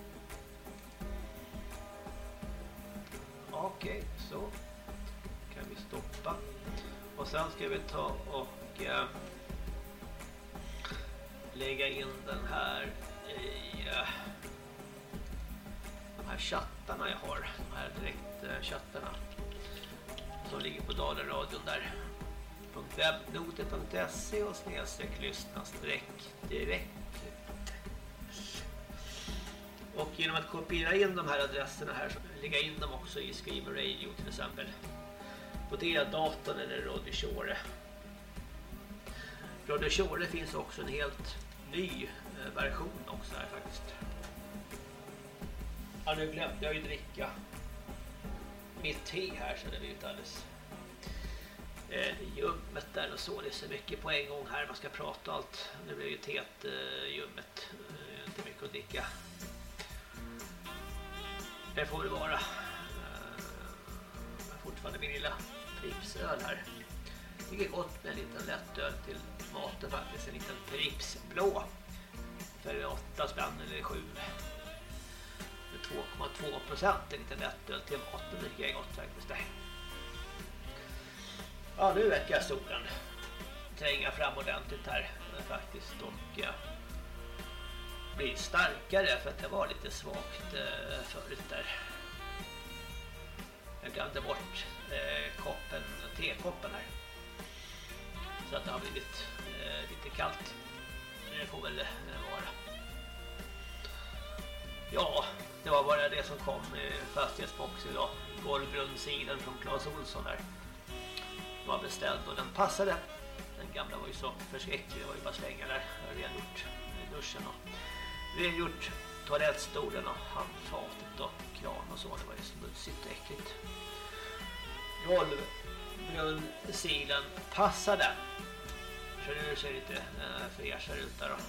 Okej, så kan vi stoppa. Och sen ska vi ta och eh, lägga in den här i eh, de här chattarna jag har. De här direkt eh, chattarna som ligger på Dalaradion där. punkt webbnoter punkt se och snedstreck lyssna streck direkt. Och genom att kopiera in de här adresserna här så lägga in dem också i Screamer Radio till exempel. På deras datorn eller Radio Shore. Radio Shore finns också en helt ny version också här faktiskt. Ja, nu glömde jag ju dricka mitt te här så det blir ju alldeles eh, ljummet där och så. Det är så mycket på en gång här man ska prata allt. Nu blir ju teet eh, ljummet. Eh, inte mycket att dricka. Det får det vara. Eh, fortfarande min lilla Pripsöl här. Det är gott med en liten lättöl till maten faktiskt. En liten Pripsblå. För åtta spänn eller sju. två komma två procent en liten lättöl till maten. Det är gott faktiskt. Ja, nu vet jag solen tränga fram ordentligt här faktiskt och ja, blir starkare för att det var lite svagt eh, förut där. Jag glömde bort eh, koppen, tekoppen här. Så att det har blivit eh, lite kallt. Det får väl eh, vara. Ja, det var bara det som kom i fastighetsbox idag. Golvgrundsidan från Claes Olsson där. Var beställd och den passade. Den gamla var ju så förskräcklig. Det var ju bara slänga där. Rengjort i duschen och rengjort toalettstolen och handfatet och kran och så. Det var ju smutsigt och äckligt. Golvgrundsidan passade. Så nu ser det lite äh, fräschare ut där då.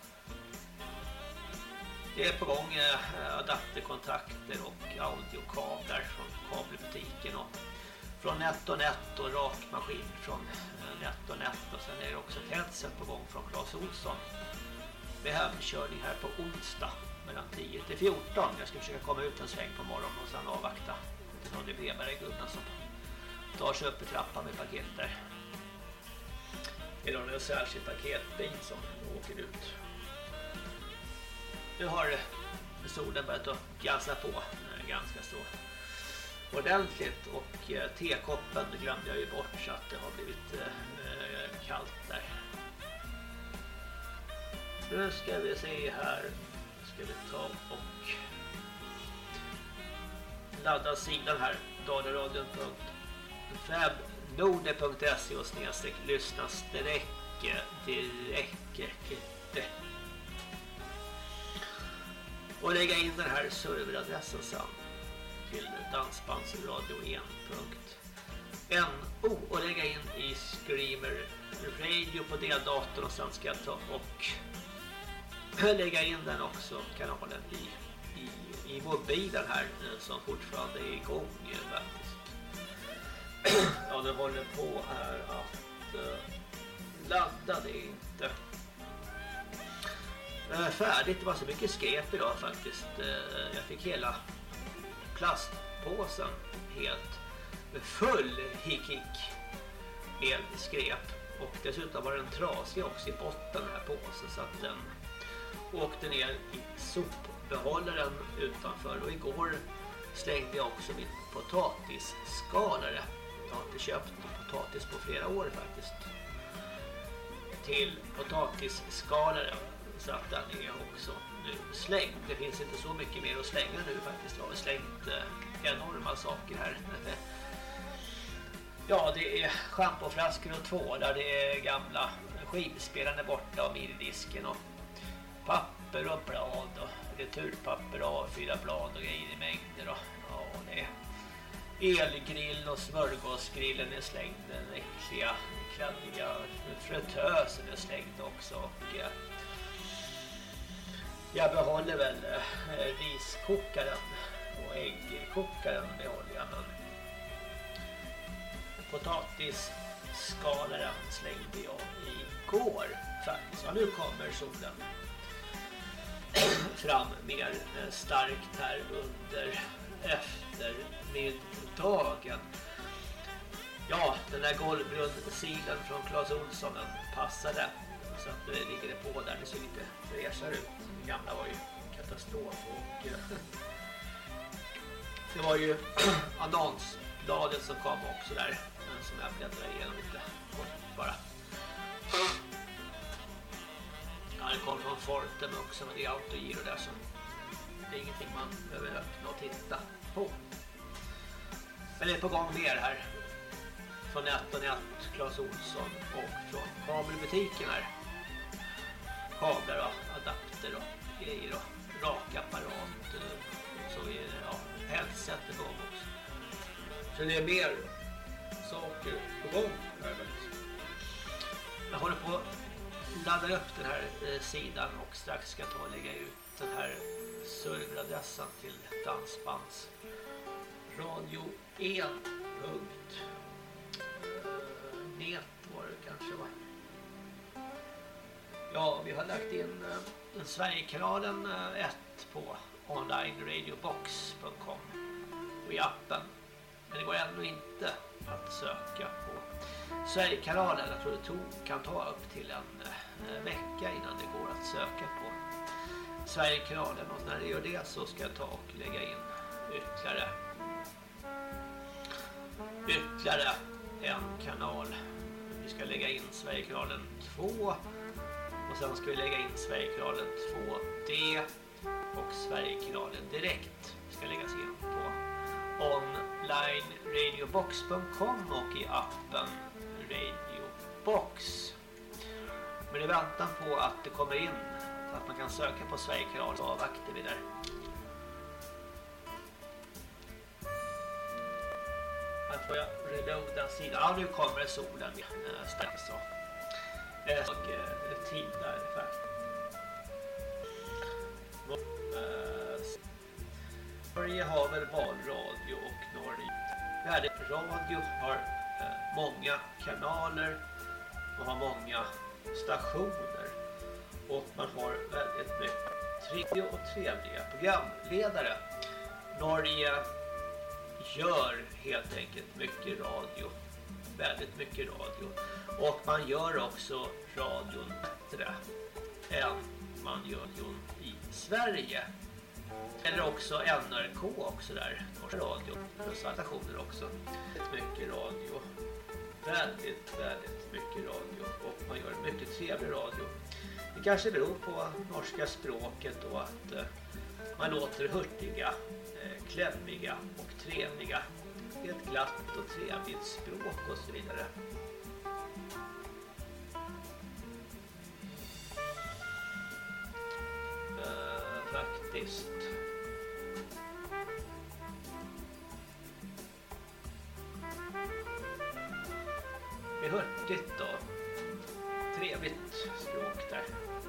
Det är på gång eh, adapterkontakter och audiokablar från kabelbutiken och från NetOnNet och rakmaskin från eh, NetOnNet och sen är det också ett headset på gång från Claes Olsson med hemkörning här på onsdag mellan tio till fjorton. Jag ska försöka komma ut en sväng på morgonen och sen avvakta till någon brevbärargubben som tar sig upp i trappan med paket där. Eller någon särskild paketbil som åker ut. Nu har solen börjat att gasa på ganska så ordentligt och eh, tekoppen glömde jag ju bort så att det har blivit eh, kallt där. Nu ska vi se här. Nu ska vi ta och ladda sidan här. dalaradion punkt webbnoder punkt se och snedstreck lyssna streck direkt. Och lägga in den här serveradressen sen till dansbandsradio en punkt no och lägga in i Screamer Radio på deldatorn och sen ska jag ta och lägga in den också, kanalen i, i, i mobilen här som fortfarande är igång faktiskt. Ja, den håller på här att uh, ladda det inte. Färdigt, det var så mycket skräp idag faktiskt. Jag fick hela plastpåsen helt full hickik med skräp och dessutom var den trasig också i botten den här påsen så att den åkte ner i sopbehållaren utanför och igår slängde jag också min potatisskalare. Jag har inte köpt potatis på flera år faktiskt. Till potatisskalaren. Så att den är också nu slängd. Det finns inte så mycket mer att slänga nu faktiskt. Jag har slängt eh, enorma saker här. Ja, det är schampoflaskor och tvålar. Det är gamla skivspelare borta och minidisken och papper och blad och returpapper och A fyra blad och grejer i mängder. Och, ja, det är elgrill och smörgåsgrillen är slängd. Den äckliga, kladdiga fritösen är slängd också och eh, jag behåller väl eh, riskokaren och äggkokaren behåller jag, men potatisskalaren slängde jag igår faktiskt. Ja, nu kommer solen fram mer eh, starkt här under eftermiddagen. Ja, den där golvgrundsilen från Claes Olsson passade. Så att nu ligger det på där, det ser lite fräschare ut. Den gamla var ju katastrof och det var ju annonsbladet som kom också där som jag bläddrade igenom lite kort. Fortum också, men det är autogiro där, så det är ingenting man behöver öppna och titta på. Men det är på gång mer här. Från Nät och Nät, Claes Olsson, och från kabelbutiken här. Kablar och adapter och grejer och rakapparat och så är det, ja, headset är på gång också. Så det är mer saker på gång här. Jag håller på att ladda upp den här eh, sidan och strax ska ta och lägga ut den här serveradressen till dansbands radio en punkt net var det kanske, va? Ja, vi har lagt in eh, Sverigekanalen eh, ett på online radio box punkt com och i appen. Men det går ändå inte att söka på Sverigekanalen. Jag tror det tog, kan ta upp till en eh, vecka innan det går att söka på Sverigekanalen. Och när det gör det så ska jag ta och lägga in ytterligare ytterligare en kanal. Vi ska lägga in Sverigekanalen två och sen ska vi lägga in Sverigekanalen två D och Sverigekanalen direkt ska läggas in på online radio box punkt com och i appen Radio Box. Men i väntan på att det kommer in så att man kan söka på Sverigekanalen så avvaktar vi där. Här får jag reloada sidan. Ja, nu kommer solen äh, strax så. Det såg äh, tid där faktiskt. Norge har väl valradio och Norge. Radio har eh, många kanaler och har många stationer och man har väldigt mycket trevliga och trevliga programledare. Norge gör helt enkelt mycket radio, väldigt mycket radio, och man gör också radion bättre än man gör radion i Sverige. Eller också N R K också där, radio, stationer också. Mycket radio, väldigt, väldigt mycket radio, och man gör mycket trevlig radio. Det kanske beror på norska språket och att eh, man låter hurtiga, eh, klämmiga och trevliga. Ett glatt och trevligt språk och så vidare. Eh, faktiskt. Det är hurtigt och trevligt språk där.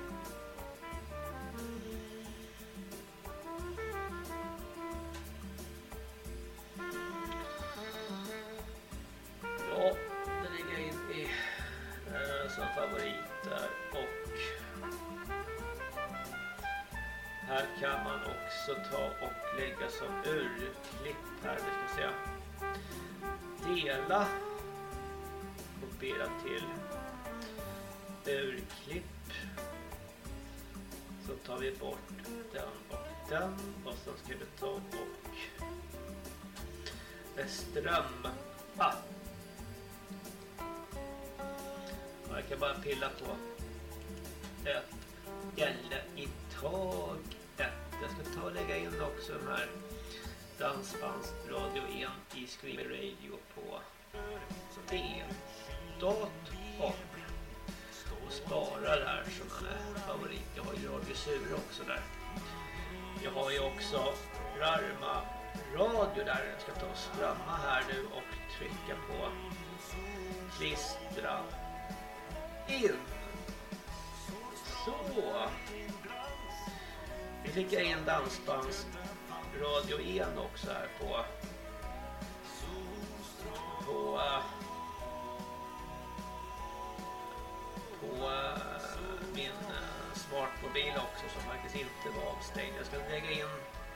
Ja, det ligger in i eh, som favorit där, och här kan man också ta och lägga som urklipp här, vi ska se. Dela. Kopiera till urklipp, så tar vi bort den och den, och så ska vi ta och strömma. Jag kan bara pilla på ett gälle i taget. Jag ska ta och lägga in också den här dansbandsradio en i Scream Radio på det datorn och spara där som en favorit. Jag har ju Radio Sur också där. Jag har ju också Rarma radio där. Jag ska ta och strömma här nu och trycka på klistra in. Så. Vi fick in dansbands radio en också här på på på min smartmobil också, som faktiskt inte var avstängd. Jag ska lägga in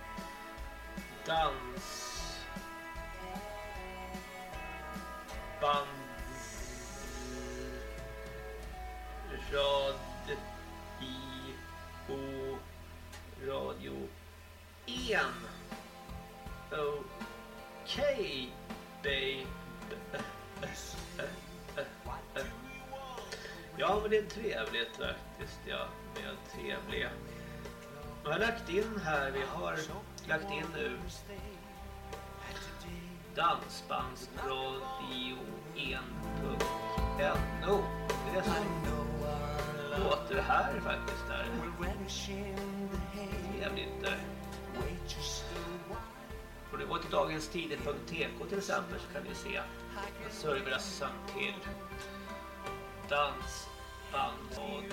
dans band rad i o radio en. Okej, babe. Ja, men det är trevligt faktiskt. Ja, med trevlig. Jag har lagt in här, vi har lagt in nu dansbandsradio en punkt no. Det är så låter det här faktiskt där. Trevligt där. Om du går till dagens tider punkt t k till exempel så kan vi se serverassan till dansbandsradio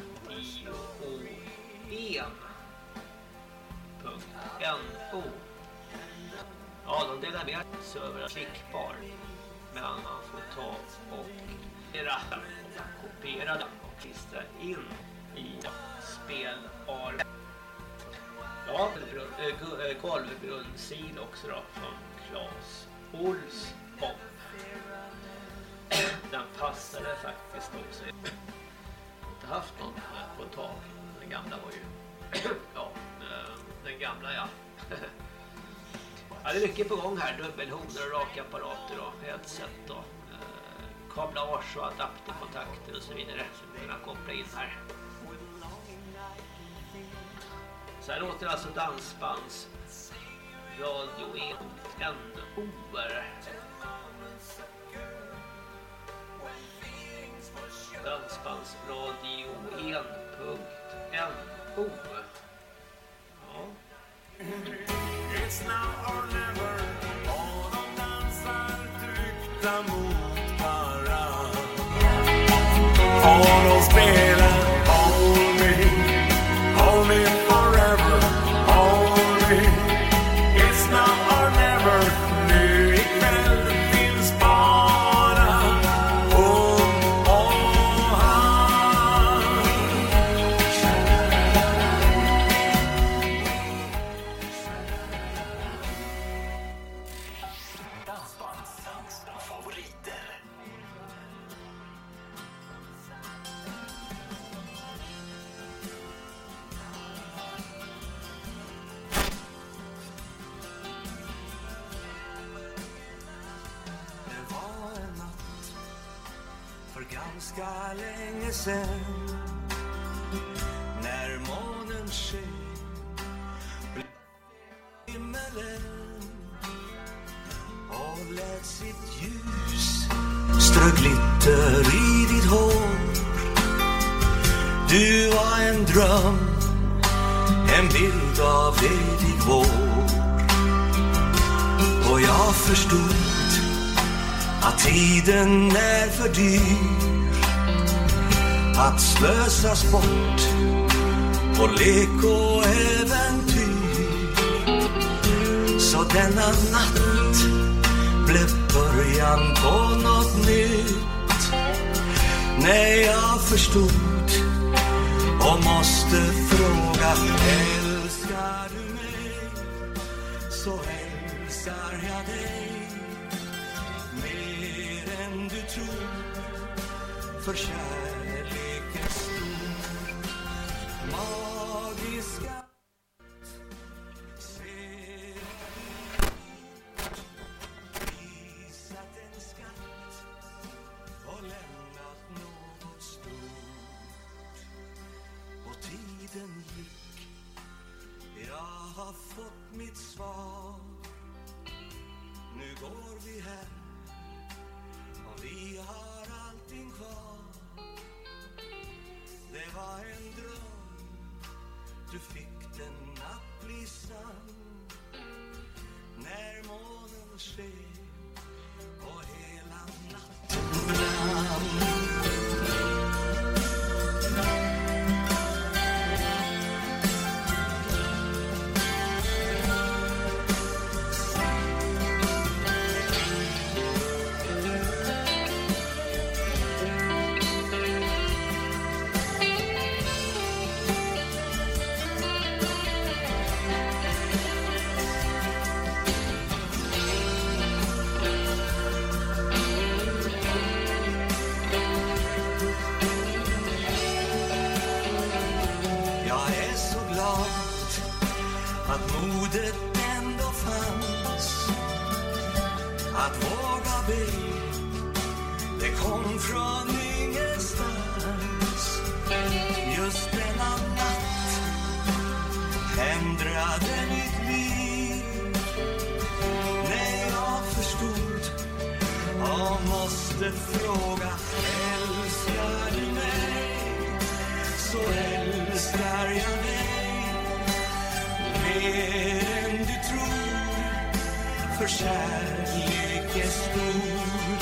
en punkt no. Ja, de delar med servrar klickbar. Men man får ta och kopiera den och kopiera den och klistra in i spelar. Ja, golvgrundsil också då från Claes Olsson. Den passade faktiskt också. Jag har inte haft någon på ett tag. Den gamla var ju ja, den gamla ja. Ja, det är mycket på gång här. Dubbelhonor och rakapparater och headset och eh, kablage och adapterkontakter och så vidare som vi kan koppla in här. Så här låter alltså dansbands radio en oer. Dansbandsradio en punkt no. Ja. It's now or never. Och de dansar tryckta mot varann. Och de spelar Hold me, hold me forever. Hold me. It's now or never. Nu ikväll finns bara hon och han. Ganska länge sen när månen sken blev himmelen och lät sitt ljus strö glitter i ditt hår. Du var en dröm, en bild av ledig vår. Och jag förstod att tiden är för dyr att slösas bort på lek och äventyr. Så denna natt blev början på något nytt. När jag förstod och måste fråga: älskar du mig? Så hälsar jag dig. Mer än du tror, för kärleken stor, magiska. Se, visat en skatt och lämnat något stort. Och tiden gick, jag har fått mitt svar. Nu går vi här och vi har allting kvar. Det var en dröm, du fick den att bli sann. När månen sken och hela natten brann. Att modet ändå fanns att våga be, det kom från ingenstans. måste fråga, älskar du mig? Så älskar jag dig mer än du tror, för kärlek är stor.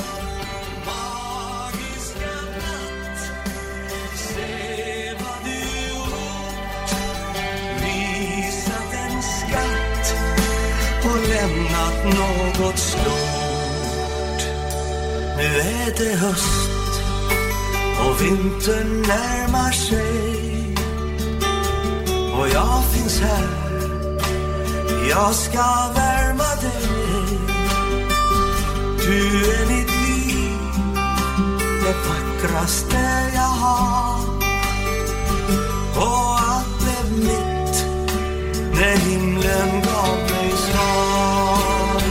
Magiska natt, se vad du gjort, visat en skatt och lämnat något stort. Nu är det höst och vintern närmar sig, och jag finns här, jag ska värma dig. Du är mitt liv, det vackraste jag har, och allt blev mitt när himlen gav mig svar.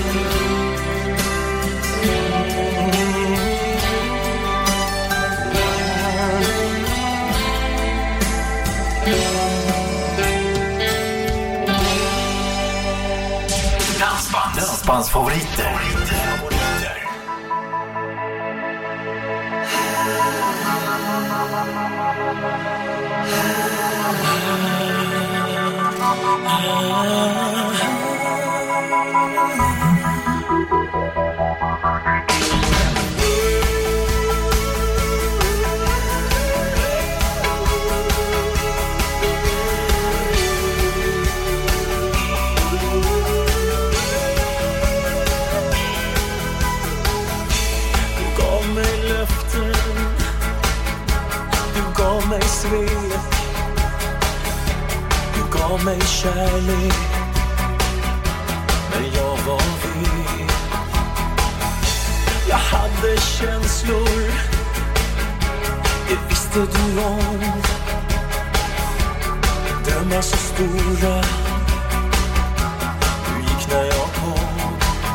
Dansband, dansbandsfavoriter. Mig svek, du gav mig kärlek, men jag var vek. Jag hade känslor, det visste du om. Drömmar så stora, du gick när jag kom.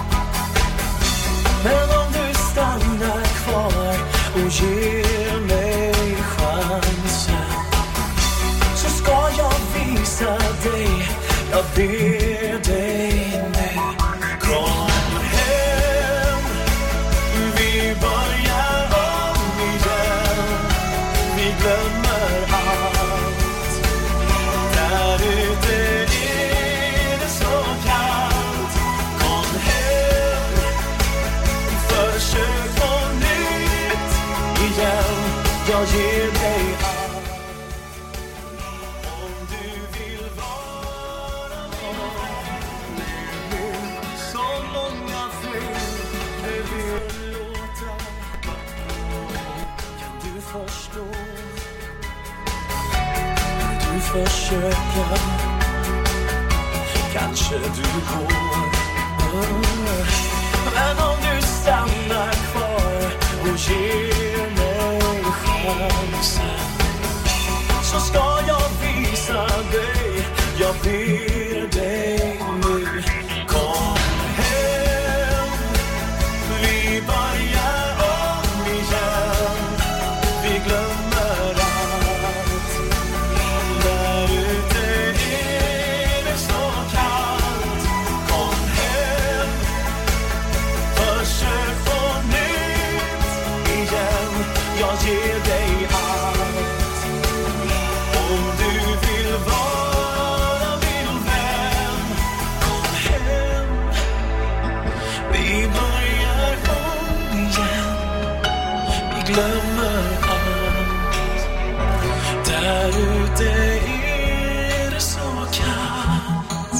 Men om du stannar kvar och ger mig chansen, så ska jag visa dig, jag ber dig nu. Kom hem, vi börjar om igen, vi glömmer allt. Där ute är det så kallt. Kom hem, försök på nytt igen. Jag ger dig allt. Om du vill vara med, så många fler det vill låta. Kan du förstå? Kan du försöka? Kanske du går. Men om du stannar kvar och ger mig chansen, så ska jag visa dig, jag ber dig nu. Kom hem, vi börjar om igen, vi glömmer allt. Där ute är det så kallt. Kom hem, försök på nytt igen. Jag ger dig allt. Om du vill vara min vän, kom hem, vi börjar om igen, vi glömmer allt. Där ute är det så kallt.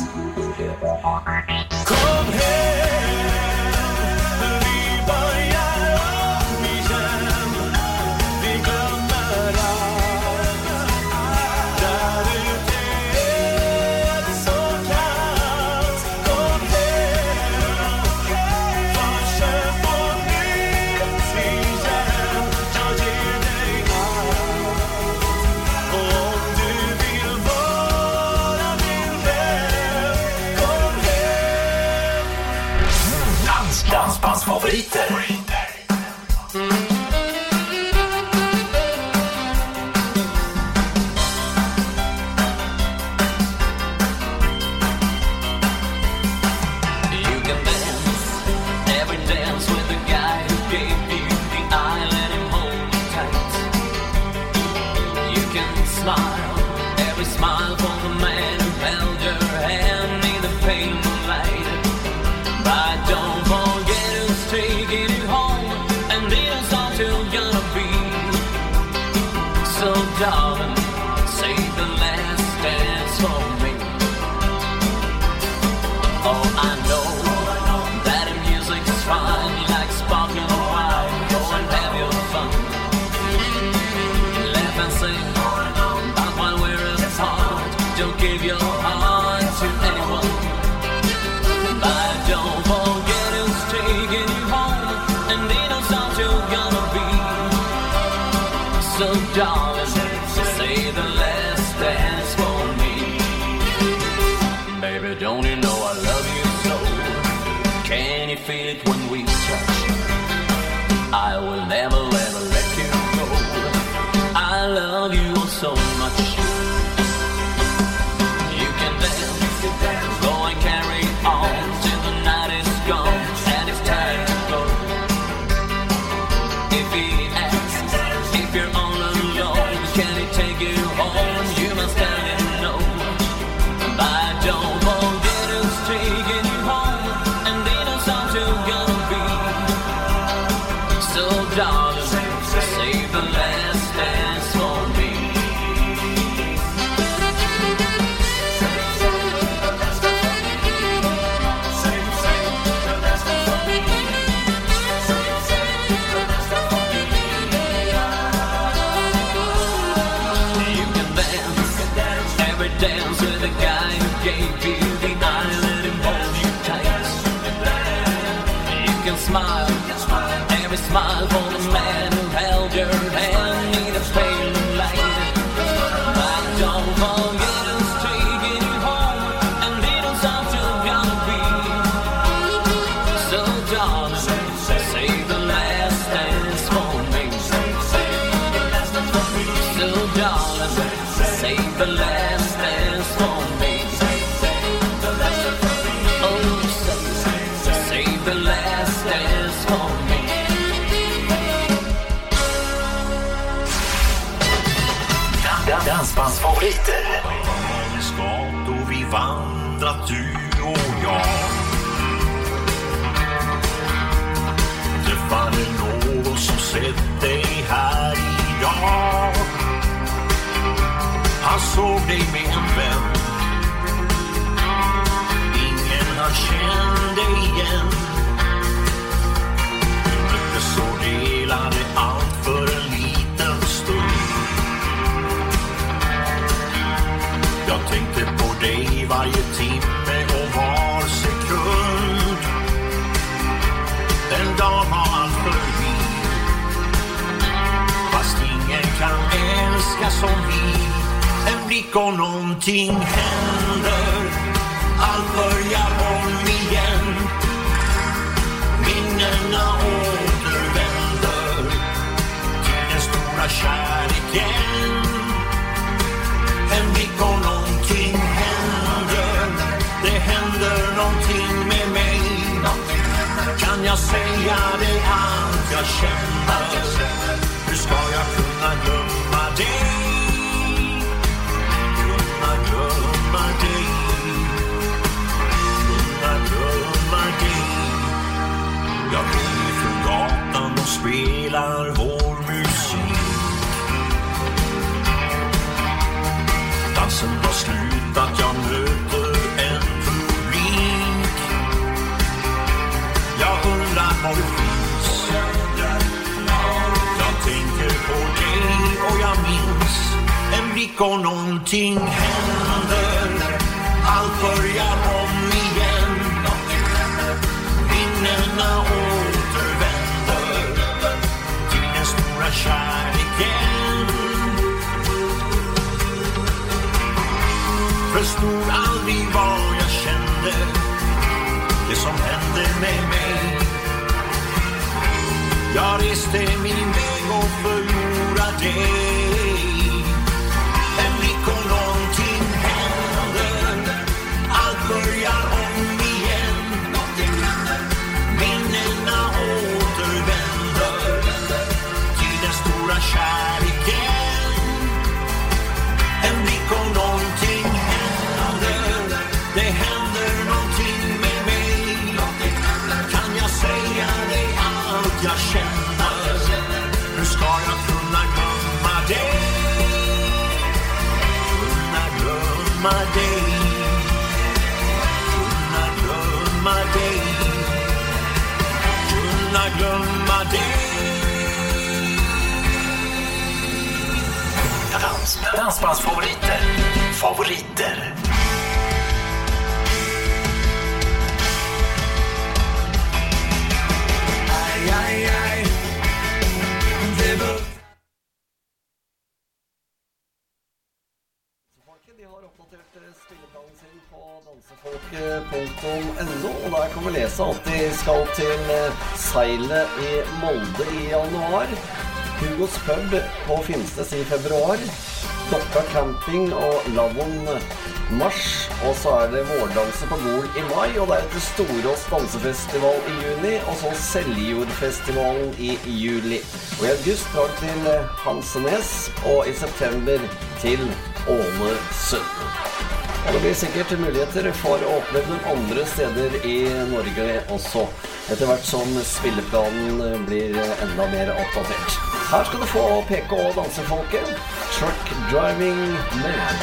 Kom hem, vi börjar om igen, vi glömmer allt. Där ute är det så kallt. Kom hem, försök på nytt igen. Jag ger dig allt. Och om du vill vara min vän, kom hem. Dans, dansbandsfavoriter. You can dance, every dance with the guy who gave you the smile, every smile for the man who held your hand in the pale moonlight. But don't forget who's taking you home, and it is all you're gonna be. So darling, save the last dance for me. Oh, I know that the music's fine, like sparkling wine. Go and have your fun, laugh and sing, but while we're apart, don't give your heart to anyone. But don't forget who's taking you home, and it knows how you're gonna be. So darling, say the last dance for me. Baby, don't you know I love you so? Can you feel it when we touch? I will never ever let you go. I love you so much. You can dance, go and carry on till the night is gone and it's time to go. If he asks if you're all alone, can he take you home? You must tell him no. But don't forget who's taking you home, and they know how you're gonna be. So darling, save the last dance for me. You can dance, every dance with the guy who gave you the eye, let him hold you tight. You can smile, every smile for the man who held your hand in a pale moonlight. But don't forget who's taking you home, and it knows how you're gonna be. So darling, save the last dance for me. So darling, save the last dance for me. Oh, save, save the last dance for me. Dansbandsfavoriter. Dagens gator vi vandrat du och jag. Träffade någon som sett dig här idag. Han såg dig med en vän. Ingen han kände igen. Möttes och delade allt för en liten stund. Jag tänkte på dig varje timme och var sekund. Den dagen har allt förbi. Fast ingen kan älska som vi. En blick och någonting händer. Allt börjar om igen. Minnena återvänder till den stora kärleken. En blick och någonting händer. Det händer någonting med mig. Kan jag säga det allt jag känner? Hur ska jag kunna glömma dig? Kunna glömma dig. Kunna glömma dig. Jag går ifrån gatan och spelar vår musik. Dansen har slutat, jag möter en publik. Jag undrar var du finns. Jag tänker på dig och jag minns. En blick och någonting händer. Allt börjar om igen. Minnena återvänder till den stora kärleken. Förstod aldrig vad jag kände. Det som hände med mig. Jag reste min väg och förlorade dig. En blick och någonting händer. Allt börjar om igen. Minnena återvänder till den stora kärleken. glömma dig, kunna glömma dig, kunna glömma dig. Dans, dansbandsfavoriter. Favoriter. Aj, aj, aj. Det var... De har oppdatert spilleplanen sin på dansefolket punktum no, og der kan vi lese at de skal til Seilet i Molde i januar, Hugos pub på Finnsnes i februar, Dokka camping og Lavon mars, og så er det vårdanse på Gol i mai, og det er etter Storås dansefestival i juni, og så Seljordfestivalen i juli. Og i august drar det til Hansenes, og i september til Ålesund. Og det blir sikkert muligheter for å oppleve den andre steder i Norge også, etter hvert som spilleplanen blir enda mer oppdatert. Her skal du få P K og dansefolket, Truck Driving Man.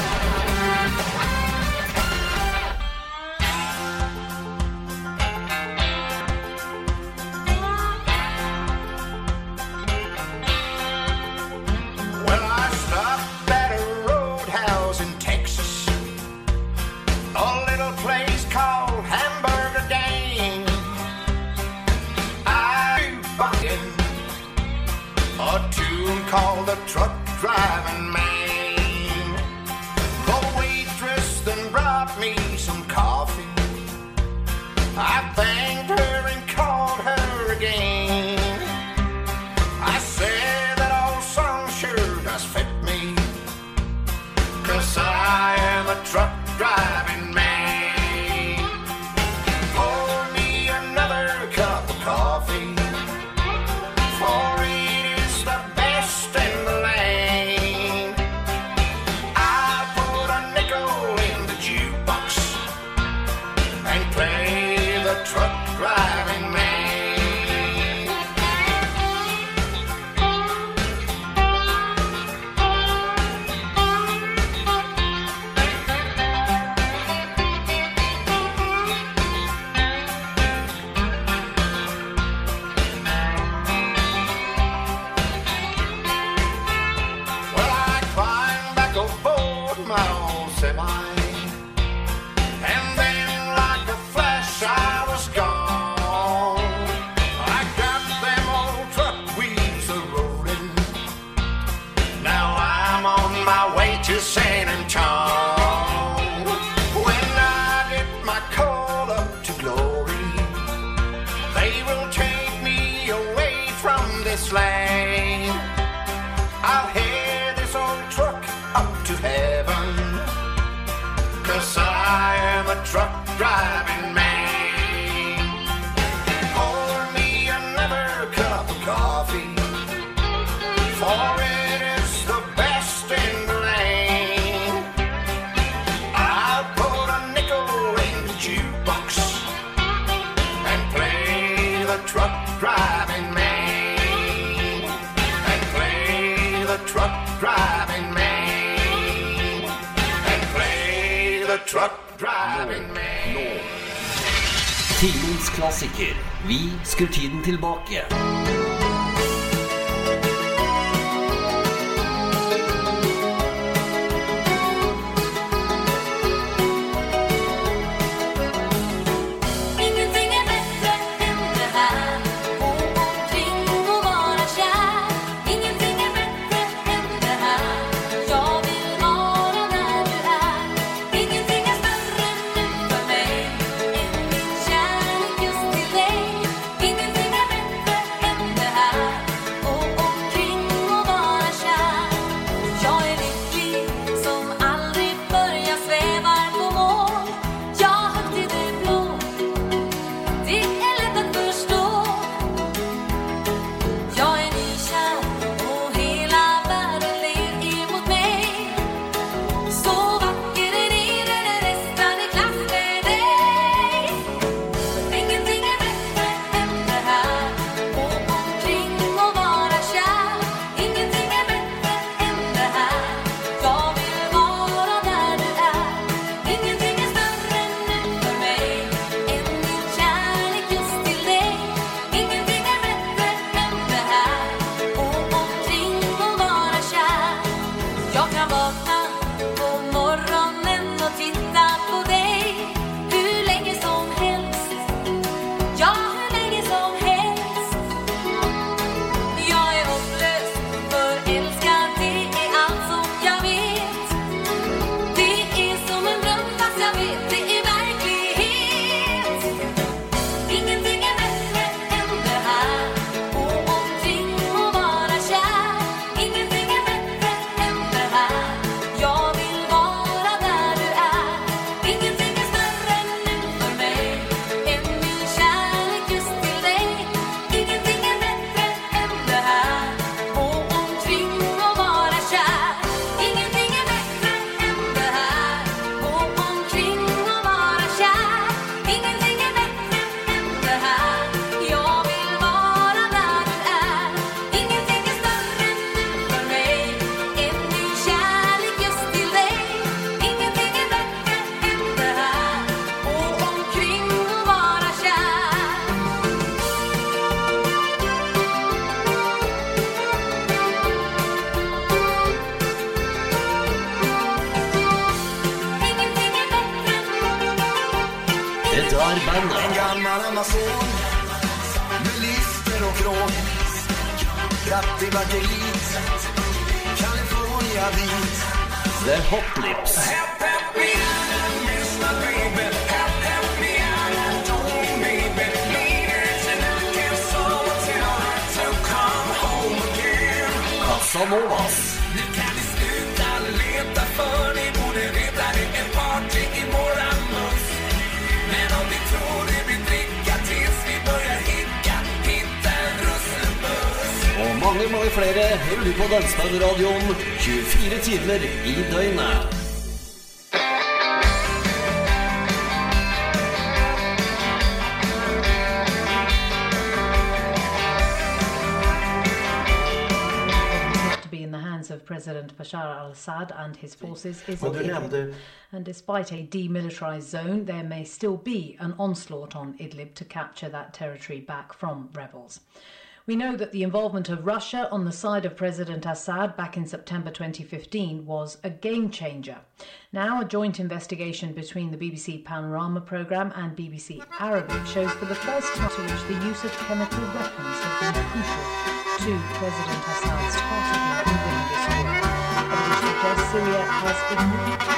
Called the truck driving man. The waitress then brought me some coffee. I thanked her and called her again. I said that old song sure does fit me, 'cause I am a truck driving man. Pour me another cup of coffee, for it is the best in the lane. I put a nickel in the jukebox and play the truck driving man. And then like a flash I was gone. I got them old truck wheels a-rolling. Now I'm on my way to San Antonio. When I get my call up to glory, they will take me away from this land. I'll head this old truck up to heaven, 'cause I am a truck driving man. Pour me another cup of coffee, for it is the best in the lane. I'll put a nickel in the jukebox and play the truck driving man. And play the truck driving man. Truck driving man. Tidens klassiker. Vi skrur tiden tilbake. Ingenting är bättre än Jag kan vakna på morgonen och titta på dig hur länge som helst. Ja, hur länge som helst. Jag är hopplös för älskar, det är allt som jag vet. Det är som en dröm fast jag vet det är verklighet. Ingenting är bättre än det här. Gå omkring och vara kär. Ingenting är bättre än det här. Jag vill vara där du är. Ingenting är större nu för mig än min kärlek just till dig. Ingenting är bättre än det här. Gå omkring och vara kär. Ingenting är bättre än det här. Gå omkring och vara kär. Ingenting är bättre än det här. Jag vill vara där du är. Ingenting är större nu för mig än min kärlek just till dig. Ingenting är bättre än det här. Gå omkring och vara kär. Ingenting är bättre. Det drar bandet. En gammal amazon med lister och krån. Kraftig bakelit, California vit. The Hot Lips. Help, help me, miss my baby. Help, help me, I don't baby. Need her tonight, can't someone tell her to come home again. Casanovas. Nu kan ni sluta leta för ni borde veta det är party i våran buss. Men om ni tror det blir dricka tills vi börjar hicka, hitta en russelbuss. Og mange, mange flere hører du på Dansbandsradioen tjuefire timer i døgnet. To be in the hands of President Bashar al-Assad and his forces is Og du Idlib. nevnte And despite a demilitarized zone, there may still be an onslaught on Idlib to capture that territory back from rebels. We know that the involvement of Russia on the side of President Assad back in September twenty fifteen was a game changer. Now, a joint investigation between the B B C Panorama programme and B B C Arabic shows for the first time to which the use of chemical weapons has been crucial to President Assad's targeting in winning this war, evidence suggests Syria has ignored.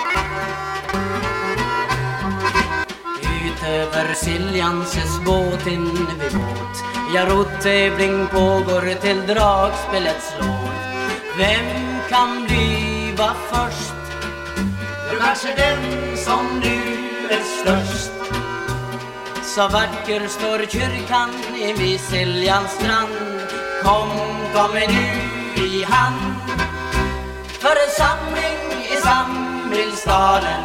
Ut över Siljan ses båten vid båt. Ja, rottävling pågår till dragspelets låt. Vem kan bliva först? Jo, kanske den som nu är störst. Så vacker står kyrkan vid Siljans strand. Kom, kom med nu i hand. För en samling i Samhällsstaden.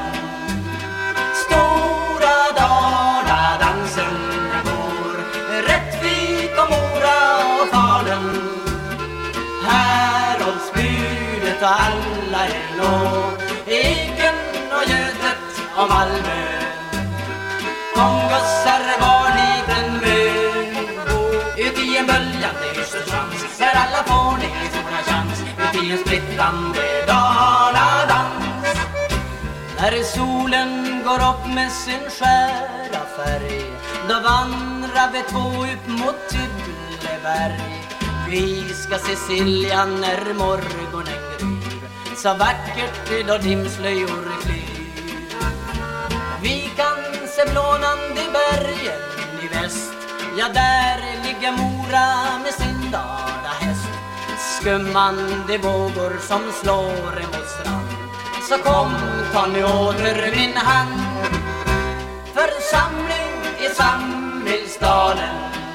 Stora Dala-dansen går. Rättvik och Mora och Falun. Här hålls budet och alla är nå. Eken och Götet och Malmö. Kom gossar var liten mö. Ut i en böljande Östersjans. Där alla får ni en stora chans. Ut i en splittrande Dala-dans. När solen går upp med sin skära färg, då vandrar vi två upp mot Tybbleberg. Vi ska se Siljan när morgonen gryr, så vackert då dimslöjor flyr. Vi kan se blånande bergen i väst, ja där ligger Mora med sin dalahäst. Skummande vågor som slår emot strand. Så kom, ta nu åter min hand. Församling i Samhällsstaden.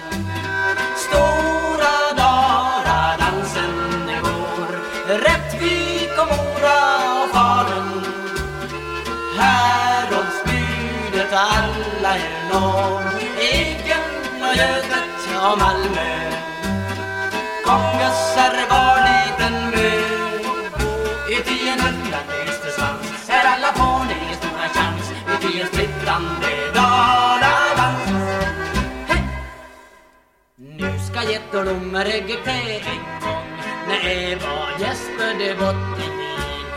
Stora Dala-dansen går. Rättvik och Mora och Falun. Här hålls budet alla er nå. Eken och Götet och Malmö. Kom gossar var liten mö. Ut i en hundrande Östersvans. Här alla får ni en stora chans. Ut i en splittrande Dala-dans. Hey! Nu ska jättordomar ägge klä en gång. När Eva gäspade botten in.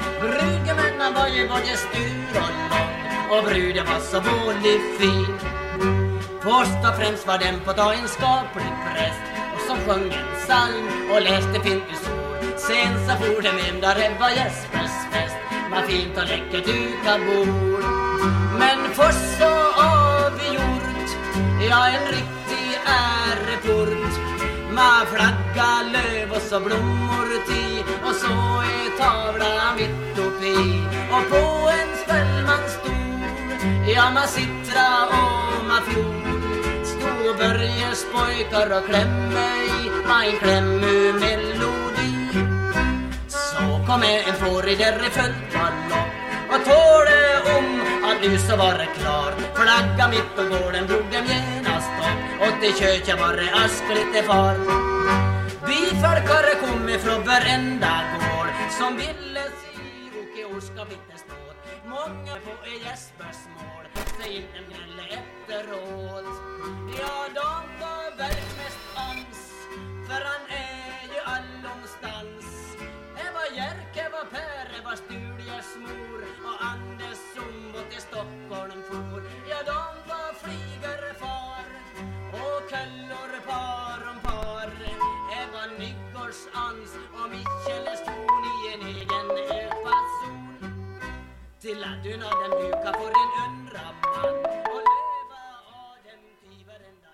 ju både stur och lång, och bruden var så vålig fin. Först och främst var den på ta en skaplig präst, och som sjöng en psalm och läste fint i sol. Sen så for den enda rebba Jespers fest, var fint och läckert utan bord. Men först så avgjort, ja en riktig äreport, med flagga, löv och så blommor till, och så är tavla mitt uppe. Och på en spelman stor, ja man sittra och man fjord, stod Börjes pojkar och klämme i, med en klämmu melodi. Så kom en får i derre följt ballong, och tålde om att nu så var det klart. Flagga mitt på gården drog dem genast upp, och till köka var det askligt far. Byfolkare kom ifrån varenda gård, som ville se och orska vittnesmål. Många på Jespers mål, säg inte gnälla efteråt. Ja, de var väl mest ans, för han är ju allomstans. Eva Jerke var Per, Eva Studiers mor, och Anders Sumbo till Stockholm for. Ja, de var flygare far, och köllor par om par. Eva Nygårds ans, och Micheles ton i en egen öpason. Till att du när den buka får en undra man, och leva av dem till varenda.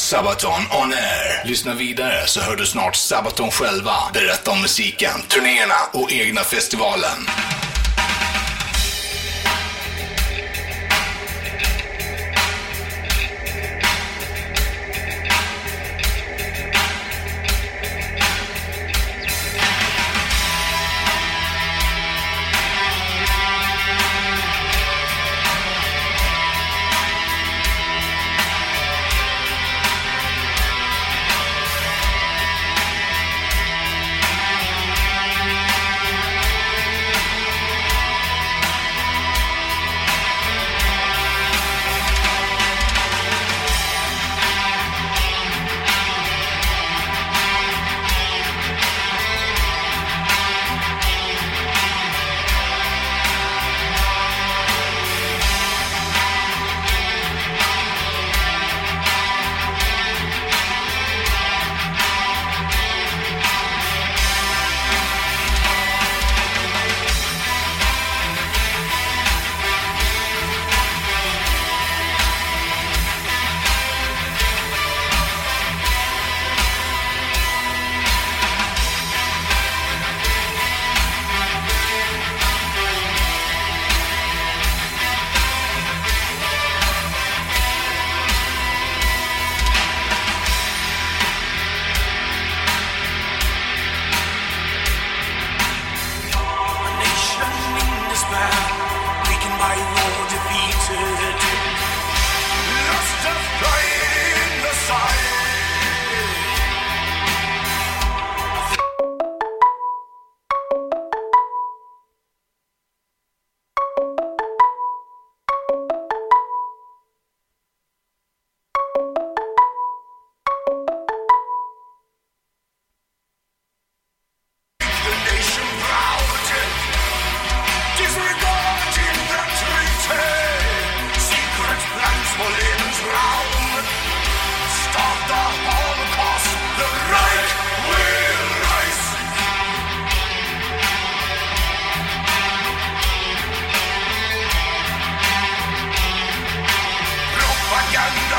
Sabaton on air. Lyssna vidare så hör du snart Sabaton själva berätta om musiken, turnéerna och egna festivalen. Propaganda